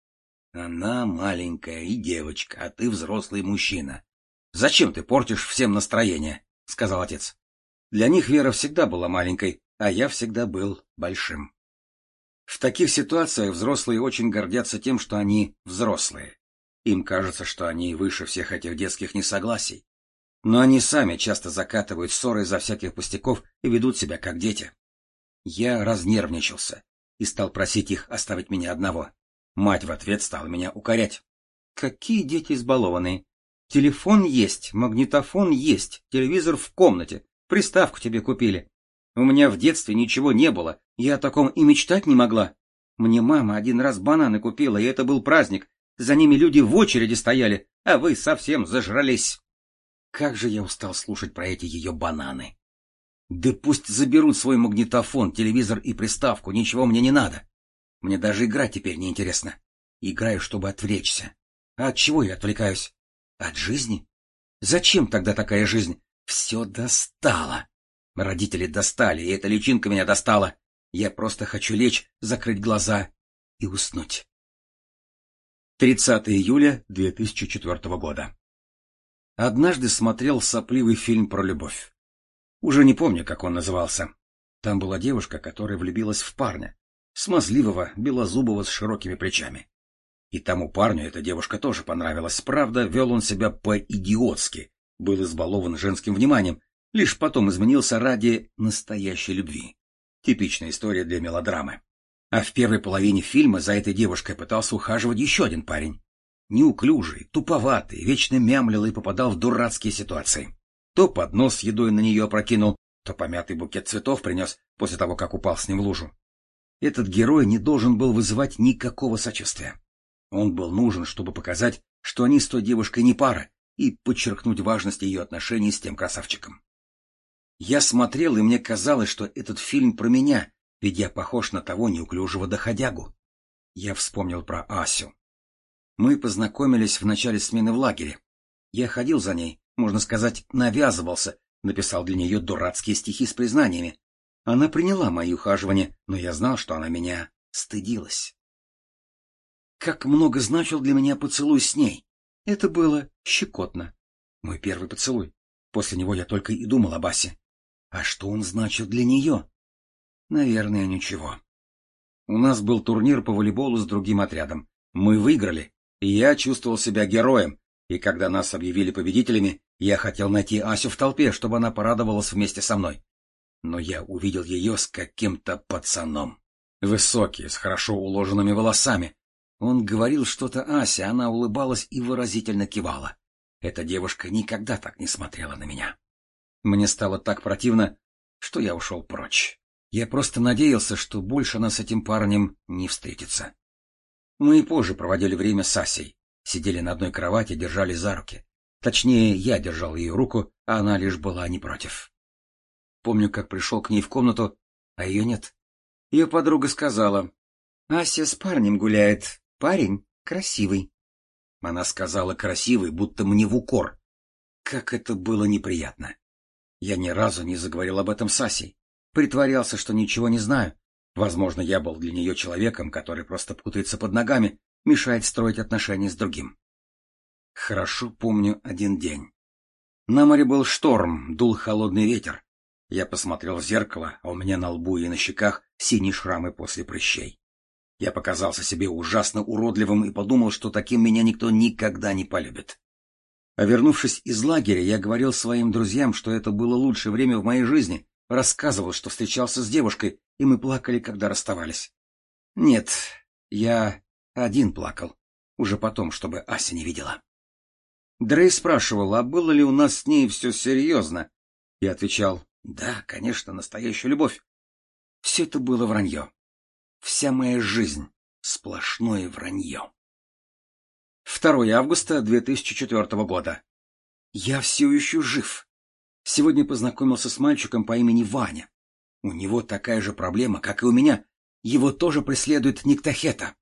«Она маленькая и девочка, а ты взрослый мужчина. Зачем ты портишь всем настроение?» — сказал отец. Для них Вера всегда была маленькой, а я всегда был большим. В таких ситуациях взрослые очень гордятся тем, что они взрослые. Им кажется, что они выше всех этих детских несогласий. Но они сами часто закатывают ссоры из-за всяких пустяков и ведут себя как дети. Я разнервничался и стал просить их оставить меня одного. Мать в ответ стала меня укорять. «Какие дети избалованные! Телефон есть, магнитофон есть, телевизор в комнате, приставку тебе купили. У меня в детстве ничего не было, я о таком и мечтать не могла. Мне мама один раз бананы купила, и это был праздник. За ними люди в очереди стояли, а вы совсем зажрались». Как же я устал слушать про эти ее бананы. Да пусть заберут свой магнитофон, телевизор и приставку, ничего мне не надо. Мне даже играть теперь не интересно. Играю, чтобы отвлечься. А от чего я отвлекаюсь? От жизни? Зачем тогда такая жизнь? Все достало. Родители достали, и эта личинка меня достала. Я просто хочу лечь, закрыть глаза и уснуть. тридцатого июля две тысячи четвёртого года. Однажды смотрел сопливый фильм про любовь. Уже не помню, как он назывался. Там была девушка, которая влюбилась в парня. Смазливого, белозубого, с широкими плечами. И тому парню эта девушка тоже понравилась. Правда, вел он себя по-идиотски, был избалован женским вниманием, лишь потом изменился ради настоящей любви. Типичная история для мелодрамы. А в первой половине фильма за этой девушкой пытался ухаживать еще один парень. Неуклюжий, туповатый, вечно мямлил и попадал в дурацкие ситуации. То поднос с едой на нее опрокинул, то помятый букет цветов принес после того, как упал с ним в лужу. Этот герой не должен был вызывать никакого сочувствия. Он был нужен, чтобы показать, что они с той девушкой не пара, и подчеркнуть важность ее отношений с тем красавчиком. Я смотрел, и мне казалось, что этот фильм про меня, ведь я похож на того неуклюжего доходягу. Я вспомнил про Асю. Мы познакомились в начале смены в лагере. Я ходил за ней, можно сказать, навязывался, написал для нее дурацкие стихи с признаниями. Она приняла мои ухаживания, но я знал, что она меня стыдилась. Как много значил для меня поцелуй с ней. Это было щекотно. Мой первый поцелуй. После него я только и думал об Асе. А что он значил для нее? Наверное, ничего. У нас был турнир по волейболу с другим отрядом. Мы выиграли, и я чувствовал себя героем, и когда нас объявили победителями, я хотел найти Асю в толпе, чтобы она порадовалась вместе со мной. Но я увидел ее с каким-то пацаном. Высокий, с хорошо уложенными волосами. Он говорил что-то Асе, она улыбалась и выразительно кивала. Эта девушка никогда так не смотрела на меня. Мне стало так противно, что я ушел прочь. Я просто надеялся, что больше она с этим парнем не встретится. Мы и позже проводили время с Асей. Сидели на одной кровати, держали за руки. Точнее, я держал ее руку, а она лишь была не против. Помню, как пришел к ней в комнату, а ее нет. Ее подруга сказала: «Ася с парнем гуляет. Парень красивый». Она сказала «красивый», будто мне в укор. Как это было неприятно. Я ни разу не заговорил об этом с Асей. Притворялся, что ничего не знаю. Возможно, я был для нее человеком, который просто путается под ногами, мешает строить отношения с другим. Хорошо помню один день. На море был шторм, дул холодный ветер. Я посмотрел в зеркало, а у меня на лбу и на щеках синие шрамы после прыщей. Я показался себе ужасно уродливым и подумал, что таким меня никто никогда не полюбит. А вернувшись из лагеря, я говорил своим друзьям, что это было лучшее время в моей жизни, рассказывал, что встречался с девушкой, и мы плакали, когда расставались. Нет, я один плакал, уже потом, чтобы Ася не видела. Дрей спрашивал, а было ли у нас с ней все серьезно? Я отвечал: да, конечно, настоящая любовь. Все это было вранье. Вся моя жизнь — сплошное вранье. второе августа две тысячи четвёртого года. Я все еще жив. Сегодня познакомился с мальчиком по имени Ваня. У него такая же проблема, как и у меня. Его тоже преследует Никтахета.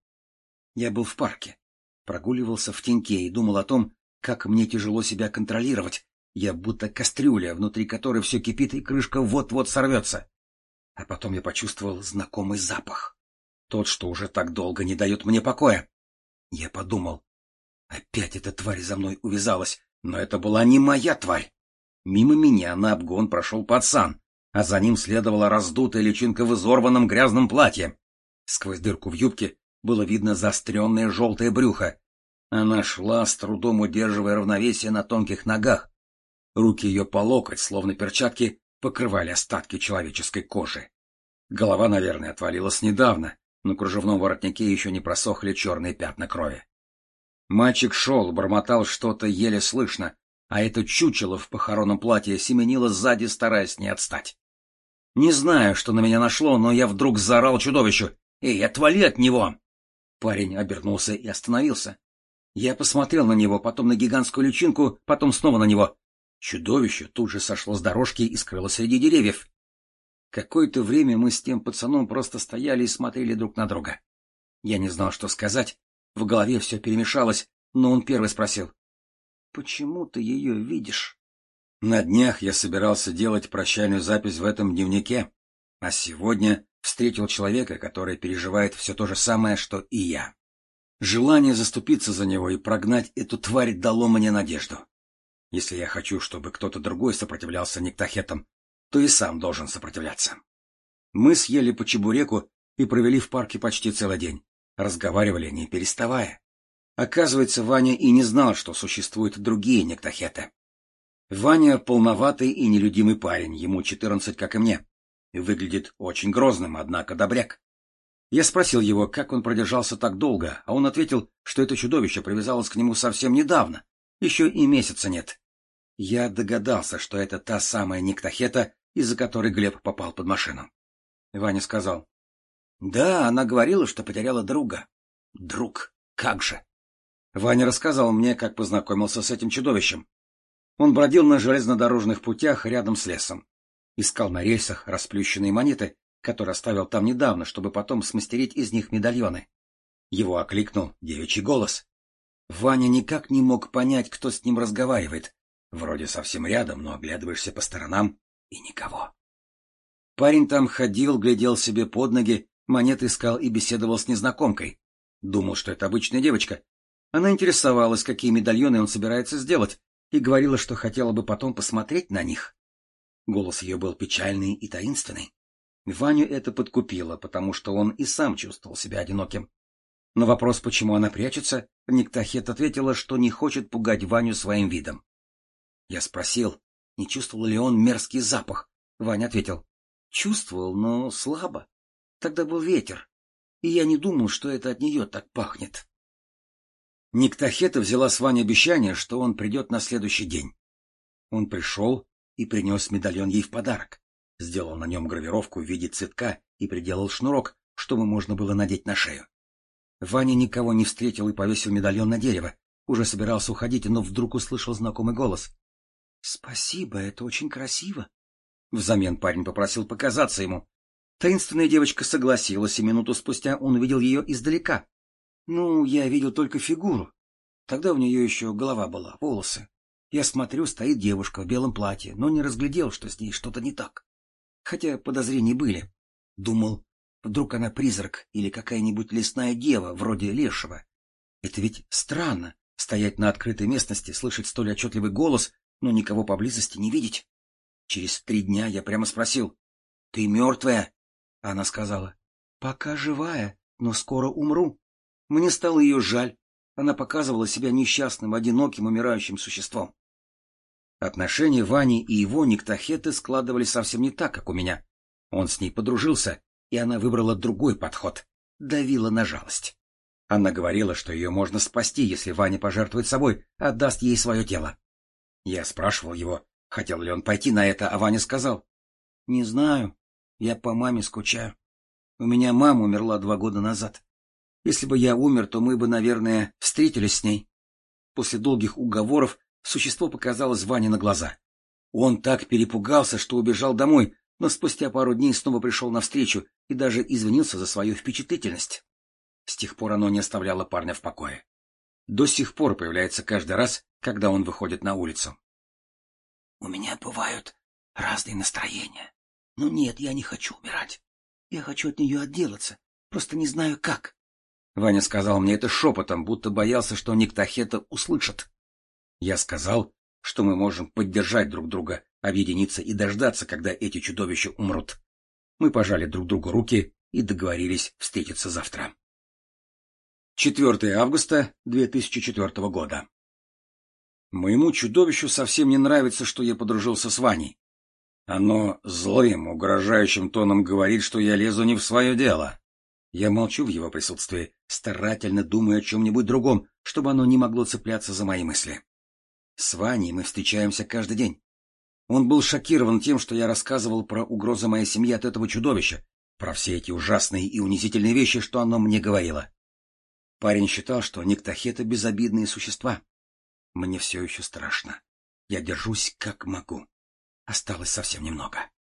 Я был в парке, прогуливался в теньке и думал о том, как мне тяжело себя контролировать. Я будто кастрюля, внутри которой все кипит, и крышка вот-вот сорвется. А потом я почувствовал знакомый запах. Тот, что уже так долго не дает мне покоя. Я подумал, опять эта тварь за мной увязалась, но это была не моя тварь. Мимо меня на обгон прошел пацан, а за ним следовала раздутая личинка в изорванном грязном платье. Сквозь дырку в юбке было видно заостренное желтое брюхо. Она шла, с трудом удерживая равновесие на тонких ногах. Руки ее по локоть, словно перчатки, покрывали остатки человеческой кожи. Голова, наверное, отвалилась недавно. На кружевном воротнике еще не просохли черные пятна крови. Мальчик шел, бормотал что-то еле слышно, а это чучело в похоронном платье семенило сзади, стараясь не отстать. Не знаю, что на меня нашло, но я вдруг заорал чудовищу: «Эй, отвали от него!» Парень обернулся и остановился. Я посмотрел на него, потом на гигантскую личинку, потом снова на него. Чудовище тут же сошло с дорожки и скрылось среди деревьев. Какое-то время мы с тем пацаном просто стояли и смотрели друг на друга. Я не знал, что сказать. В голове все перемешалось, но он первый спросил: «Почему ты ее видишь?» На днях я собирался делать прощальную запись в этом дневнике, а сегодня встретил человека, который переживает все то же самое, что и я. Желание заступиться за него и прогнать эту тварь дало мне надежду. Если я хочу, чтобы кто-то другой сопротивлялся Никтахетам, то и сам должен сопротивляться. Мы съели по чебуреку и провели в парке почти целый день. Разговаривали, не переставая. Оказывается, Ваня и не знал, что существуют другие Никтахеты. Ваня полноватый и нелюдимый парень, ему четырнадцать, как и мне. И выглядит очень грозным, однако добряк. Я спросил его, как он продержался так долго, а он ответил, что это чудовище привязалось к нему совсем недавно, еще и месяца нет. Я догадался, что это та самая Никтахета, из-за которой Глеб попал под машину. Ваня сказал: «Да, она говорила, что потеряла друга». «Друг? Как же?» Ваня рассказал мне, как познакомился с этим чудовищем. Он бродил на железнодорожных путях рядом с лесом. Искал на рельсах расплющенные монеты, которые оставил там недавно, чтобы потом смастерить из них медальоны. Его окликнул девичий голос. Ваня никак не мог понять, кто с ним разговаривает. Вроде совсем рядом, но оглядываешься по сторонам — и никого. Парень там ходил, глядел себе под ноги, монеты искал и беседовал с незнакомкой. Думал, что это обычная девочка. Она интересовалась, какие медальоны он собирается сделать, и говорила, что хотела бы потом посмотреть на них. Голос ее был печальный и таинственный. Ваню это подкупило, потому что он и сам чувствовал себя одиноким. На вопрос, почему она прячется, Никтахет ответила, что не хочет пугать Ваню своим видом. Я спросил, не чувствовал ли он мерзкий запах. Ваня ответил: чувствовал, но слабо. Тогда был ветер, и я не думал, что это от нее так пахнет. Никтахета взяла с Вани обещание, что он придет на следующий день. Он пришел и принес медальон ей в подарок. Сделал на нем гравировку в виде цветка и приделал шнурок, чтобы можно было надеть на шею. Ваня никого не встретил и повесил медальон на дерево. Уже собирался уходить, но вдруг услышал знакомый голос. — Спасибо, это очень красиво. Взамен парень попросил показаться ему. Таинственная девочка согласилась, и минуту спустя он увидел ее издалека. Ну, я видел только фигуру. Тогда у нее еще голова была, волосы. Я смотрю, стоит девушка в белом платье, но не разглядел, что с ней что-то не так. Хотя подозрения были. Думал, вдруг она призрак или какая-нибудь лесная дева, вроде лешего. Это ведь странно, стоять на открытой местности, слышать столь отчетливый голос, но никого поблизости не видеть. Через три дня я прямо спросил: — Ты мертвая? Она сказала: — Пока живая, но скоро умру. Мне стало ее жаль. Она показывала себя несчастным, одиноким, умирающим существом. Отношения Вани и его Никтахеты складывались совсем не так, как у меня. Он с ней подружился, и она выбрала другой подход. Давила на жалость. Она говорила, что ее можно спасти, если Ваня пожертвует собой, отдаст ей свое тело. Я спрашивал его, хотел ли он пойти на это, а Ваня сказал: — Не знаю, я по маме скучаю. У меня мама умерла два года назад. Если бы я умер, то мы бы, наверное, встретились с ней. После долгих уговоров существо показалось Ване на глаза. Он так перепугался, что убежал домой, но спустя пару дней снова пришел навстречу и даже извинился за свою впечатлительность. С тех пор оно не оставляло парня в покое. До сих пор появляется каждый раз, когда он выходит на улицу. — У меня бывают разные настроения. Но нет, я не хочу умирать. Я хочу от нее отделаться, просто не знаю как. Ваня сказал мне это шепотом, будто боялся, что Никтахета услышит. Я сказал, что мы можем поддержать друг друга, объединиться и дождаться, когда эти чудовища умрут. Мы пожали друг другу руки и договорились встретиться завтра. четвёртое августа две тысячи четвёртого года. Моему чудовищу совсем не нравится, что я подружился с Ваней. Оно злым, угрожающим тоном говорит, что я лезу не в свое дело. Я молчу в его присутствии, старательно думая о чем-нибудь другом, чтобы оно не могло цепляться за мои мысли. С Ваней мы встречаемся каждый день. Он был шокирован тем, что я рассказывал про угрозы моей семьи от этого чудовища, про все эти ужасные и унизительные вещи, что оно мне говорило. Парень считал, что Никтахеты — безобидные существа. Мне все еще страшно. Я держусь как могу. Осталось совсем немного.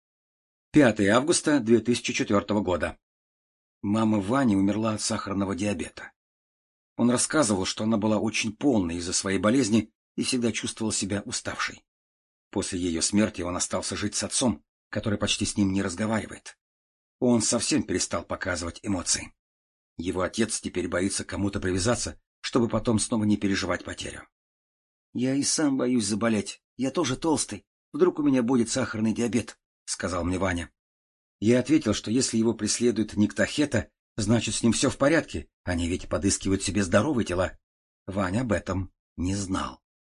пятое августа две тысячи четвёртого года. Мама Вани умерла от сахарного диабета. Он рассказывал, что она была очень полной из-за своей болезни и всегда чувствовала себя уставшей. После ее смерти он остался жить с отцом, который почти с ним не разговаривает. Он совсем перестал показывать эмоции. Его отец теперь боится кому-то привязаться, чтобы потом снова не переживать потерю. — Я и сам боюсь заболеть. Я тоже толстый. Вдруг у меня будет сахарный диабет, — сказал мне Ваня. Я ответил, что если его преследует Никтахета, значит, с ним все в порядке. Они ведь подыскивают себе здоровые тела. Ваня об этом не знал.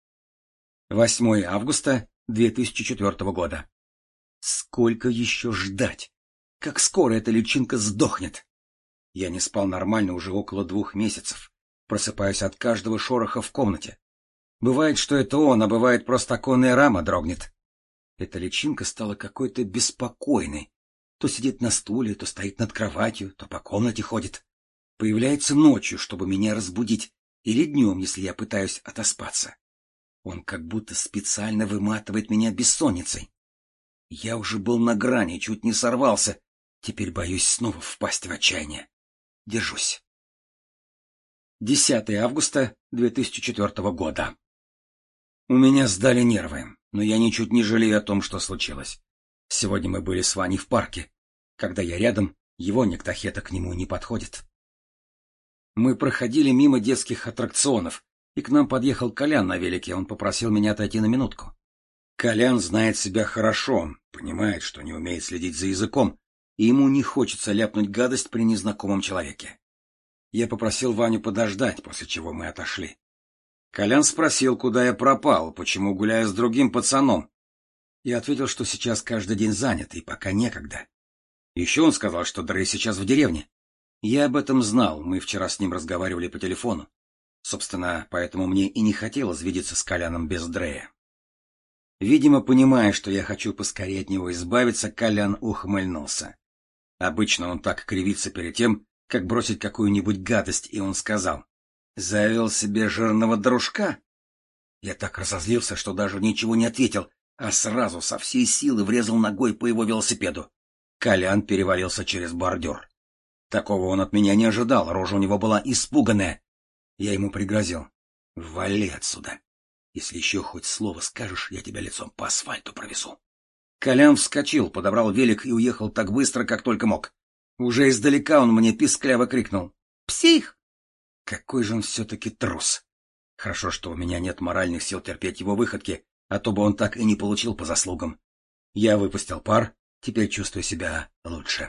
восьмое августа две тысячи четвёртого года. Сколько еще ждать? Как скоро эта личинка сдохнет? Я не спал нормально уже около двух месяцев. Просыпаюсь от каждого шороха в комнате. Бывает, что это он, а бывает, просто оконная рама дрогнет. Эта личинка стала какой-то беспокойной. То сидит на стуле, то стоит над кроватью, то по комнате ходит. Появляется ночью, чтобы меня разбудить, Или днем, если я пытаюсь отоспаться. Он как будто специально выматывает меня бессонницей. Я уже был на грани, чуть не сорвался. Теперь боюсь снова впасть в отчаяние. Держусь. десятое августа две тысячи четвёртого года. У меня сдали нервы, но я ничуть не жалею о том, что случилось. Сегодня мы были с Ваней в парке. Когда я рядом, его Никтахета к нему не подходит. Мы проходили мимо детских аттракционов, и к нам подъехал Колян на велике. Он попросил меня отойти на минутку. Колян знает себя хорошо, понимает, что не умеет следить за языком, и ему не хочется ляпнуть гадость при незнакомом человеке. Я попросил Ваню подождать, после чего мы отошли. Колян спросил, куда я пропал, почему гуляю с другим пацаном. Я ответил, что сейчас каждый день занят, и пока некогда. Еще он сказал, что Дрей сейчас в деревне. Я об этом знал, мы вчера с ним разговаривали по телефону. Собственно, поэтому мне и не хотелось видеться с Коляном без Дрея. Видимо, понимая, что я хочу поскорее от него избавиться, Колян ухмыльнулся. Обычно он так кривится перед тем, как бросить какую-нибудь гадость, и он сказал: «Завел себе жирного дружка?» Я так разозлился, что даже ничего не ответил, а сразу со всей силы врезал ногой по его велосипеду. Колян перевалился через бордюр. Такого он от меня не ожидал, рожа у него была испуганная. Я ему пригрозил: «Вали отсюда. Если еще хоть слово скажешь, я тебя лицом по асфальту провезу». Колян вскочил, подобрал велик и уехал так быстро, как только мог. Уже издалека он мне пискляво крикнул: «Псих!» Какой же он все-таки трус! Хорошо, что у меня нет моральных сил терпеть его выходки, а то бы он так и не получил по заслугам. Я выпустил пар, теперь чувствую себя лучше.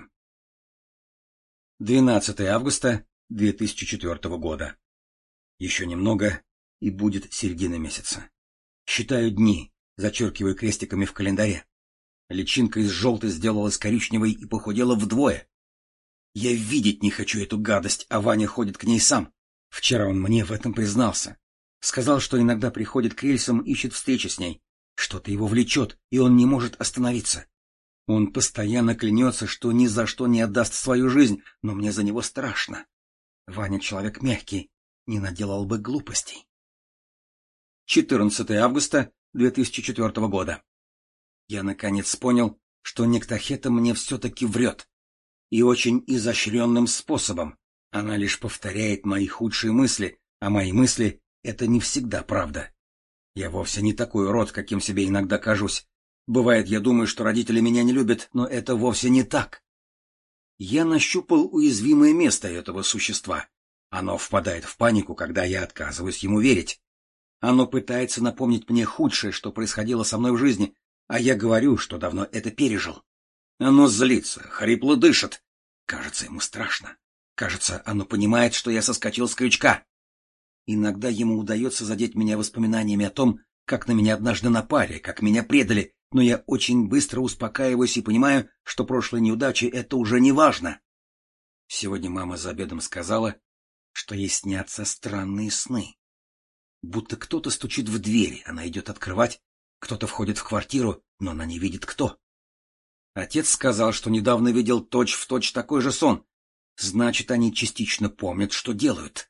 двенадцатое августа две тысячи четвёртого года. Еще немного, и будет середина месяца. Считаю дни, зачеркиваю крестиками в календаре. Личинка из желтой сделалась коричневой и похудела вдвое. Я видеть не хочу эту гадость, а Ваня ходит к ней сам. Вчера он мне в этом признался. Сказал, что иногда приходит к рельсам, ищет встречи с ней. Что-то его влечет, и он не может остановиться. Он постоянно клянется, что ни за что не отдаст свою жизнь, но мне за него страшно. Ваня человек мягкий, не наделал бы глупостей. четырнадцатое августа две тысячи четвёртого года. Я наконец понял, что Никтахета мне все-таки врет. И очень изощренным способом. Она лишь повторяет мои худшие мысли, а мои мысли — это не всегда правда. Я вовсе не такой урод, каким себе иногда кажусь. Бывает, я думаю, что родители меня не любят, но это вовсе не так. Я нащупал уязвимое место этого существа. Оно впадает в панику, когда я отказываюсь ему верить. Оно пытается напомнить мне худшее, что происходило со мной в жизни, а я говорю, что давно это пережил. Оно злится, хрипло дышит. Кажется, ему страшно. Кажется, оно понимает, что я соскочил с крючка. Иногда ему удается задеть меня воспоминаниями о том, как на меня однажды напали, как меня предали, но я очень быстро успокаиваюсь и понимаю, что прошлые неудачи — это уже не важно. Сегодня мама за обедом сказала, что ей снятся странные сны. Будто кто-то стучит в дверь, она идет открывать, кто-то входит в квартиру, но она не видит, кто. Отец сказал, что недавно видел точь-в-точь такой же сон. Значит, они частично помнят, что делают.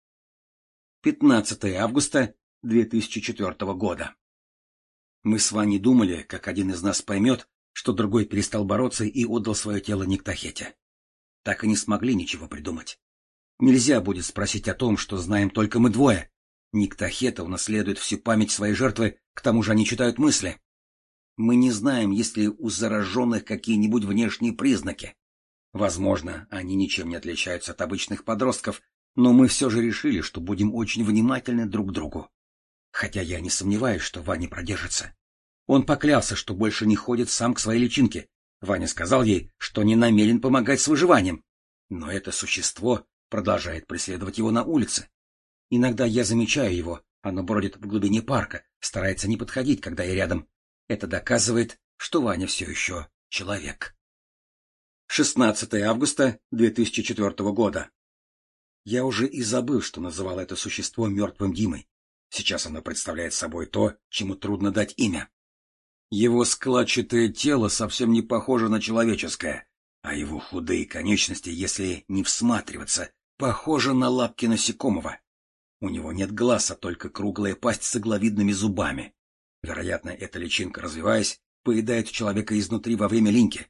пятнадцатое августа две тысячи четвёртого года. Мы с Ваней думали, как один из нас поймет, что другой перестал бороться и отдал свое тело Никтахете. Так и не смогли ничего придумать. Нельзя будет спросить о том, что знаем только мы двое. Никтахета унаследует всю память своей жертвы, к тому же они читают мысли. Мы не знаем, есть ли у зараженных какие-нибудь внешние признаки. Возможно, они ничем не отличаются от обычных подростков, но мы все же решили, что будем очень внимательны друг к другу. Хотя я не сомневаюсь, что Ваня продержится. Он поклялся, что больше не ходит сам к своей личинке. Ваня сказал ей, что не намерен помогать с выживанием. Но это существо продолжает преследовать его на улице. Иногда я замечаю его, оно бродит в глубине парка, старается не подходить, когда я рядом. Это доказывает, что Ваня все еще человек. шестнадцатое августа две тысячи четвёртого года. Я уже и забыл, что называл это существо мертвым Димой. Сейчас оно представляет собой то, чему трудно дать имя. Его складчатое тело совсем не похоже на человеческое, а его худые конечности, если не всматриваться, похожи на лапки насекомого. У него нет глаз, а только круглая пасть с игловидными зубами. Вероятно, эта личинка, развиваясь, поедает человека изнутри во время линьки.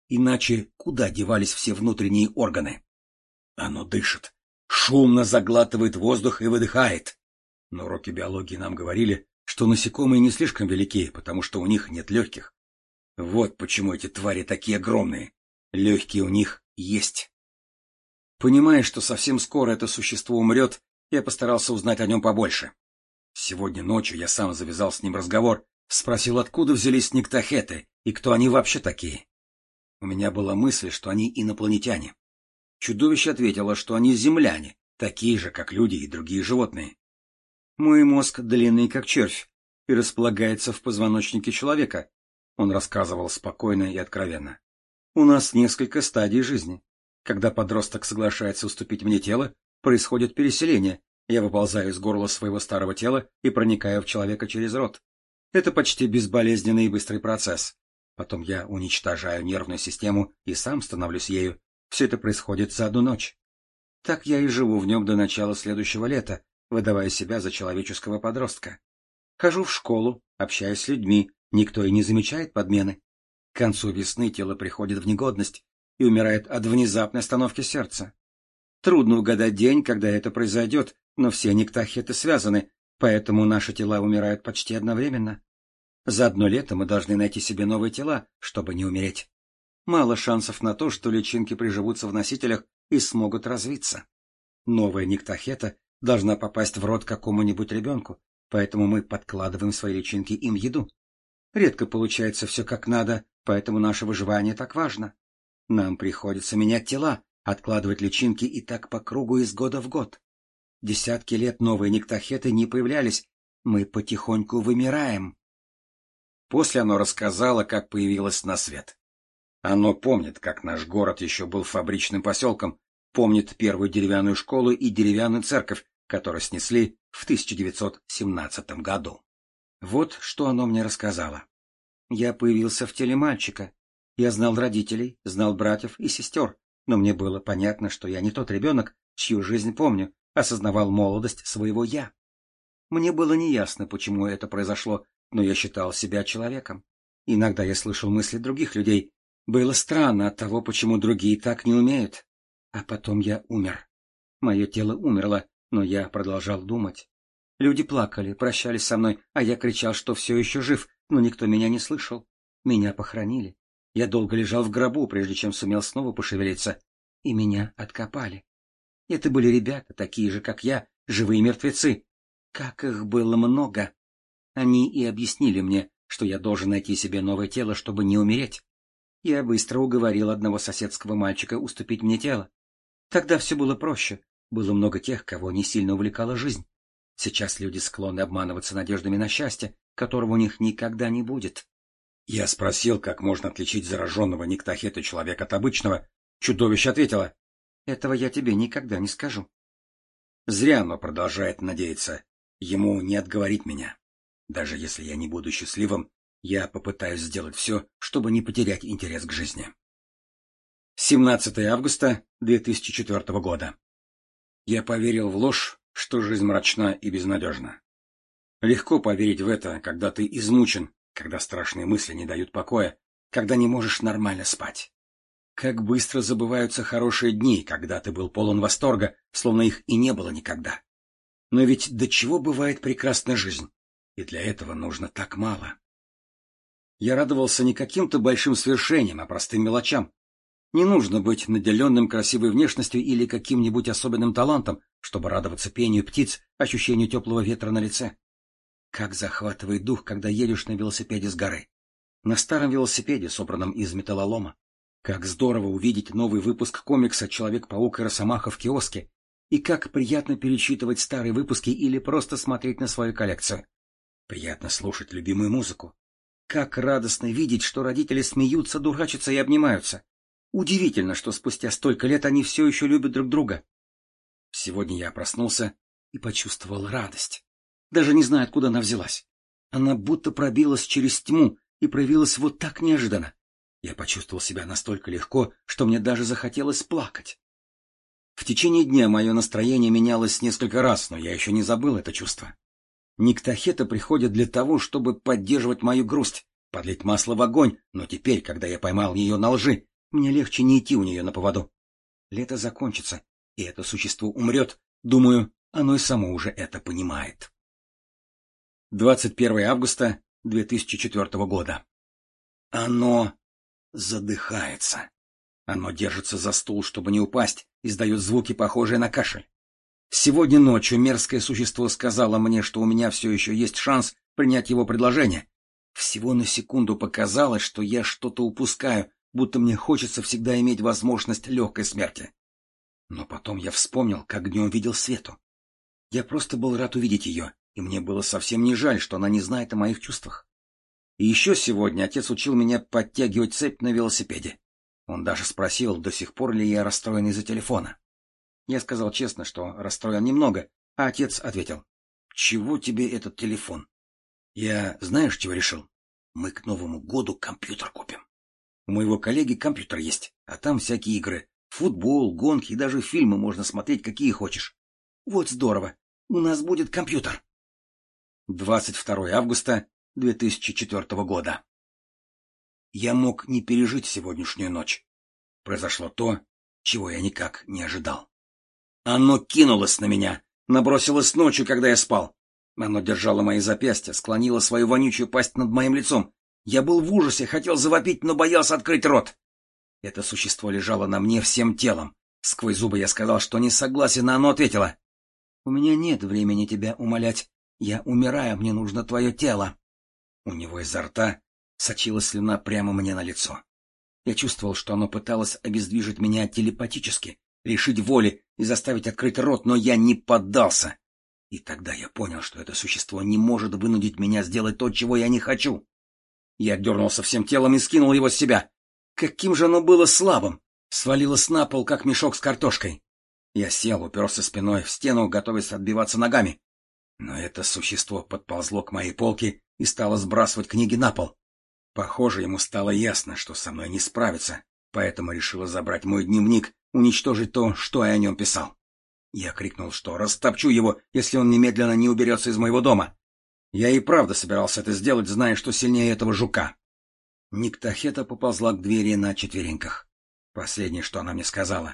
Иначе куда девались все внутренние органы? Оно дышит, шумно заглатывает воздух и выдыхает. На уроке биологии нам говорили, что насекомые не слишком велики, потому что у них нет легких. Вот почему эти твари такие огромные. Легкие у них есть. Понимая, что совсем скоро это существо умрет, я постарался узнать о нем побольше. Сегодня ночью я сам завязал с ним разговор, спросил, откуда взялись никтахеты и кто они вообще такие. У меня была мысль, что они инопланетяне. Чудовище ответило, что они земляне, такие же, как люди и другие животные. Мой мозг длинный, как червь, и располагается в позвоночнике человека, он рассказывал спокойно и откровенно. У нас несколько стадий жизни. Когда подросток соглашается уступить мне тело, происходит переселение. Я выползаю из горла своего старого тела и проникаю в человека через рот. Это почти безболезненный и быстрый процесс. Потом я уничтожаю нервную систему и сам становлюсь ею. Все это происходит за одну ночь. Так я и живу в нем до начала следующего лета, выдавая себя за человеческого подростка. Хожу в школу, общаюсь с людьми, никто и не замечает подмены. К концу весны тело приходит в негодность и умирает от внезапной остановки сердца. Трудно угадать день, когда это произойдет, но все никтахеты связаны, поэтому наши тела умирают почти одновременно. За одно лето мы должны найти себе новые тела, чтобы не умереть. Мало шансов на то, что личинки приживутся в носителях и смогут развиться. Новая никтахета должна попасть в рот какому-нибудь ребенку, поэтому мы подкладываем свои личинки им в еду. Редко получается все как надо, поэтому наше выживание так важно. Нам приходится менять тела, откладывать личинки и так по кругу из года в год. Десятки лет новые никтахеты не появлялись, мы потихоньку вымираем. После оно рассказало, как появилось на свет. Оно помнит, как наш город еще был фабричным поселком, помнит первую деревянную школу и деревянную церковь, которую снесли в тысяча девятьсот семнадцатом году. Вот что оно мне рассказало. Я появился в теле мальчика. Я знал родителей, знал братьев и сестер, но мне было понятно, что я не тот ребенок, чью жизнь помню, осознавал молодость своего «я». Мне было неясно, почему это произошло, но я считал себя человеком. Иногда я слышал мысли других людей. Было странно от того, почему другие так не умеют. А потом я умер. Мое тело умерло, но я продолжал думать. Люди плакали, прощались со мной, а я кричал, что все еще жив, но никто меня не слышал. Меня похоронили. Я долго лежал в гробу, прежде чем сумел снова пошевелиться, и меня откопали. Это были ребята, такие же, как я, живые мертвецы. Как их было много! Они и объяснили мне, что я должен найти себе новое тело, чтобы не умереть. Я быстро уговорил одного соседского мальчика уступить мне тело. Тогда все было проще. Было много тех, кого не сильно увлекала жизнь. Сейчас люди склонны обманываться надеждами на счастье, которого у них никогда не будет. Я спросил, как можно отличить зараженного никтахета человека от обычного. Чудовище ответило: «Этого я тебе никогда не скажу». Зря оно продолжает надеяться. Ему не отговорить меня. Даже если я не буду счастливым, я попытаюсь сделать все, чтобы не потерять интерес к жизни. семнадцатого августа две тысячи четвёртого года. Я поверил в ложь, что жизнь мрачна и безнадежна. Легко поверить в это, когда ты измучен, когда страшные мысли не дают покоя, когда не можешь нормально спать. Как быстро забываются хорошие дни, когда ты был полон восторга, словно их и не было никогда. Но ведь до чего бывает прекрасна жизнь, и для этого нужно так мало. Я радовался не каким-то большим свершениям, а простым мелочам. Не нужно быть наделенным красивой внешностью или каким-нибудь особенным талантом, чтобы радоваться пению птиц, ощущению теплого ветра на лице. Как захватывает дух, когда едешь на велосипеде с горы. На старом велосипеде, собранном из металлолома. Как здорово увидеть новый выпуск комикса «Человек-паук и Росомаха» в киоске. И как приятно перечитывать старые выпуски или просто смотреть на свою коллекцию. Приятно слушать любимую музыку. Как радостно видеть, что родители смеются, дурачатся и обнимаются. Удивительно, что спустя столько лет они все еще любят друг друга. Сегодня я проснулся и почувствовал радость. Даже не знаю, откуда она взялась. Она будто пробилась через тьму и проявилась вот так неожиданно. Я почувствовал себя настолько легко, что мне даже захотелось плакать. В течение дня мое настроение менялось несколько раз, но я еще не забыл это чувство. Никтахета приходит для того, чтобы поддерживать мою грусть, подлить масло в огонь, но теперь, когда я поймал ее на лжи, мне легче не идти у нее на поводу. Лето закончится, и это существо умрет. Думаю, оно и само уже это понимает. двадцать первое августа две тысячи четвёртого года. Оно задыхается. Оно держится за стул, чтобы не упасть, издает звуки, похожие на кашель. Сегодня ночью мерзкое существо сказало мне, что у меня все еще есть шанс принять его предложение. Всего на секунду показалось, что я что-то упускаю, будто мне хочется всегда иметь возможность легкой смерти. Но потом я вспомнил, как днем видел Свету. Я просто был рад увидеть ее, и мне было совсем не жаль, что она не знает о моих чувствах. И еще сегодня отец учил меня подтягивать цепь на велосипеде. Он даже спросил, до сих пор ли я расстроен из-за телефона. Я сказал честно, что расстроен немного, а отец ответил: «Чего тебе этот телефон?» Я знаешь, чего решил? Мы к Новому году компьютер купим. У моего коллеги компьютер есть, а там всякие игры. Футбол, гонки и даже фильмы можно смотреть, какие хочешь. Вот здорово. У нас будет компьютер. двадцать второе августа две тысячи четвёртого года. Я мог не пережить сегодняшнюю ночь. Произошло то, чего я никак не ожидал. Оно кинулось на меня, набросилось ночью, когда я спал. Оно держало мои запястья, склонило свою вонючую пасть над моим лицом. Я был в ужасе, хотел завопить, но боялся открыть рот. Это существо лежало на мне всем телом. Сквозь зубы я сказал, что не согласен, а оно ответило: «У меня нет времени тебя умолять. Я умираю, мне нужно твое тело». У него изо рта сочилась слюна прямо мне на лицо. Я чувствовал, что оно пыталось обездвижить меня телепатически, лишить воли и заставить открыть рот, но я не поддался. И тогда я понял, что это существо не может вынудить меня сделать то, чего я не хочу. Я дернулся всем телом и скинул его с себя. Каким же оно было слабым! Свалилось на пол, как мешок с картошкой. Я сел, уперся спиной в стену, готовясь отбиваться ногами. Но это существо подползло к моей полке и стало сбрасывать книги на пол. Похоже, ему стало ясно, что со мной не справится, поэтому решило забрать мой дневник, уничтожить то, что я о нем писал. Я крикнул, что растопчу его, если он немедленно не уберется из моего дома. Я и правда собирался это сделать, зная, что сильнее этого жука. Никтахета поползла к двери на четвереньках. Последнее, что она мне сказала: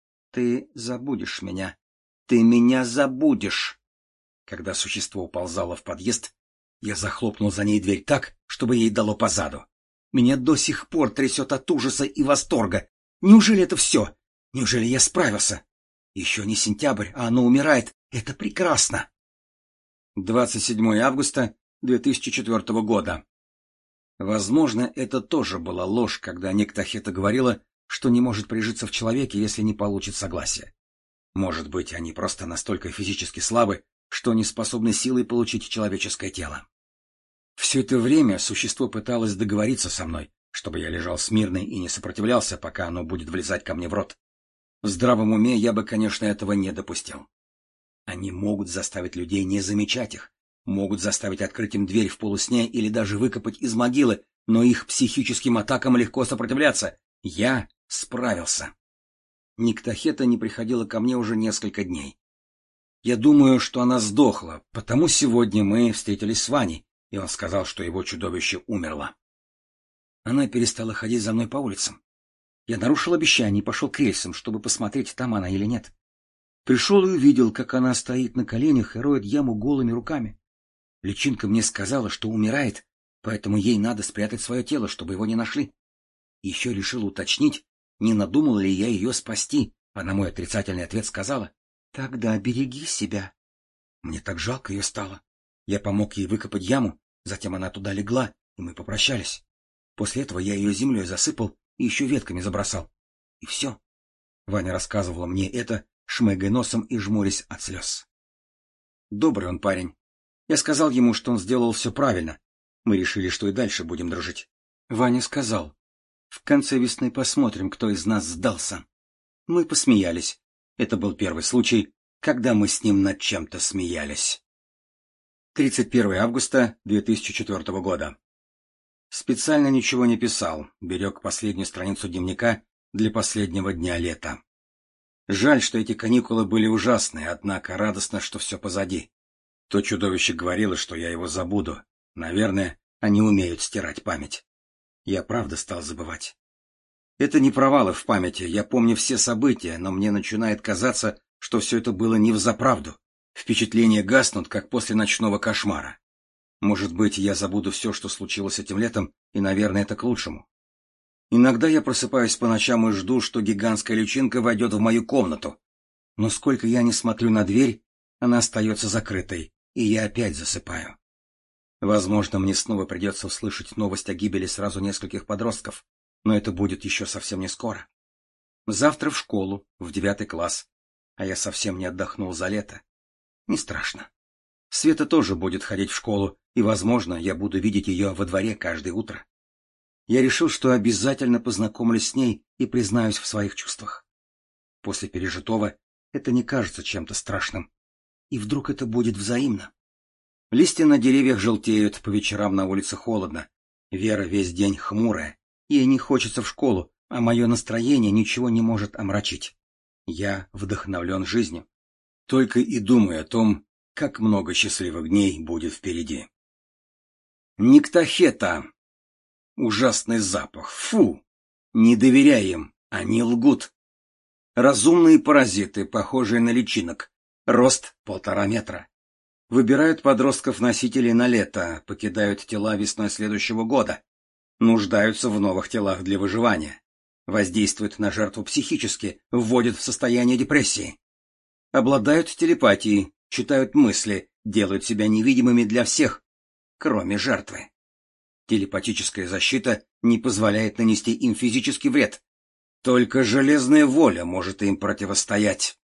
«Ты забудешь меня. Ты меня забудешь». Когда существо уползало в подъезд, я захлопнул за ней дверь так, чтобы ей дало по заду. Меня до сих пор трясет от ужаса и восторга. Неужели это все? Неужели я справился? Еще не сентябрь, а оно умирает. Это прекрасно. двадцать седьмое августа две тысячи четвёртого года. Возможно, это тоже была ложь, когда Никтахета говорила, что не может прижиться в человеке, если не получит согласия. Может быть, они просто настолько физически слабы, что не способны силой получить человеческое тело. Все это время существо пыталось договориться со мной, чтобы я лежал смирно и не сопротивлялся, пока оно будет влезать ко мне в рот. В здравом уме я бы, конечно, этого не допустил. Они могут заставить людей не замечать их, могут заставить открыть им дверь в полусне или даже выкопать из могилы, но их психическим атакам легко сопротивляться. Я справился. Никтахета не приходила ко мне уже несколько дней. Я думаю, что она сдохла, потому сегодня мы встретились с Ваней, и он сказал, что его чудовище умерло. Она перестала ходить за мной по улицам. Я нарушил обещание и пошел к рельсам, чтобы посмотреть, там она или нет. Пришел и увидел, как она стоит на коленях и роет яму голыми руками. Личинка мне сказала, что умирает, поэтому ей надо спрятать свое тело, чтобы его не нашли. Еще решил уточнить, не надумал ли я ее спасти, а на мой отрицательный ответ сказала: «Тогда береги себя». Мне так жалко ее стало. Я помог ей выкопать яму, затем она туда легла, и мы попрощались. После этого я ее землей засыпал и еще ветками забросал. И все. Ваня рассказывала мне это, шмыгая носом и жмурясь от слез. Добрый он парень. Я сказал ему, что он сделал все правильно. Мы решили, что и дальше будем дружить. Ваня сказал: «В конце весны посмотрим, кто из нас сдался». Мы посмеялись. Это был первый случай, когда мы с ним над чем-то смеялись. тридцать первое августа две тысячи четвёртого года. Специально ничего не писал, берег последнюю страницу дневника для последнего дня лета. Жаль, что эти каникулы были ужасные, однако радостно, что все позади. То чудовище говорило, что я его забуду. Наверное, они умеют стирать память. Я правда стал забывать. Это не провалы в памяти, я помню все события, но мне начинает казаться, что все это было не взаправду. Впечатления гаснут, как после ночного кошмара. Может быть, я забуду все, что случилось этим летом, и, наверное, это к лучшему. Иногда я просыпаюсь по ночам и жду, что гигантская личинка войдет в мою комнату. Но сколько я не смотрю на дверь, она остается закрытой, и я опять засыпаю. Возможно, мне снова придется услышать новость о гибели сразу нескольких подростков, но это будет еще совсем не скоро. Завтра в школу, в девятый класс, а я совсем не отдохнул за лето. Не страшно. Света тоже будет ходить в школу, и, возможно, я буду видеть ее во дворе каждое утро. Я решил, что обязательно познакомлюсь с ней и признаюсь в своих чувствах. После пережитого это не кажется чем-то страшным. И вдруг это будет взаимно. Листья на деревьях желтеют, по вечерам на улице холодно. Вера весь день хмурая. Ей не хочется в школу, а мое настроение ничего не может омрачить. Я вдохновлен жизнью. Только и думаю о том, как много счастливых дней будет впереди. Никтахета. Ужасный запах. Фу! Не доверяй им, они лгут. Разумные паразиты, похожие на личинок. Рост полтора метра. Выбирают подростков-носителей на лето, покидают тела весной следующего года. Нуждаются в новых телах для выживания. Воздействуют на жертву психически, вводят в состояние депрессии. Обладают телепатией, читают мысли, делают себя невидимыми для всех, кроме жертвы. Телепатическая защита не позволяет нанести им физический вред. Только железная воля может им противостоять.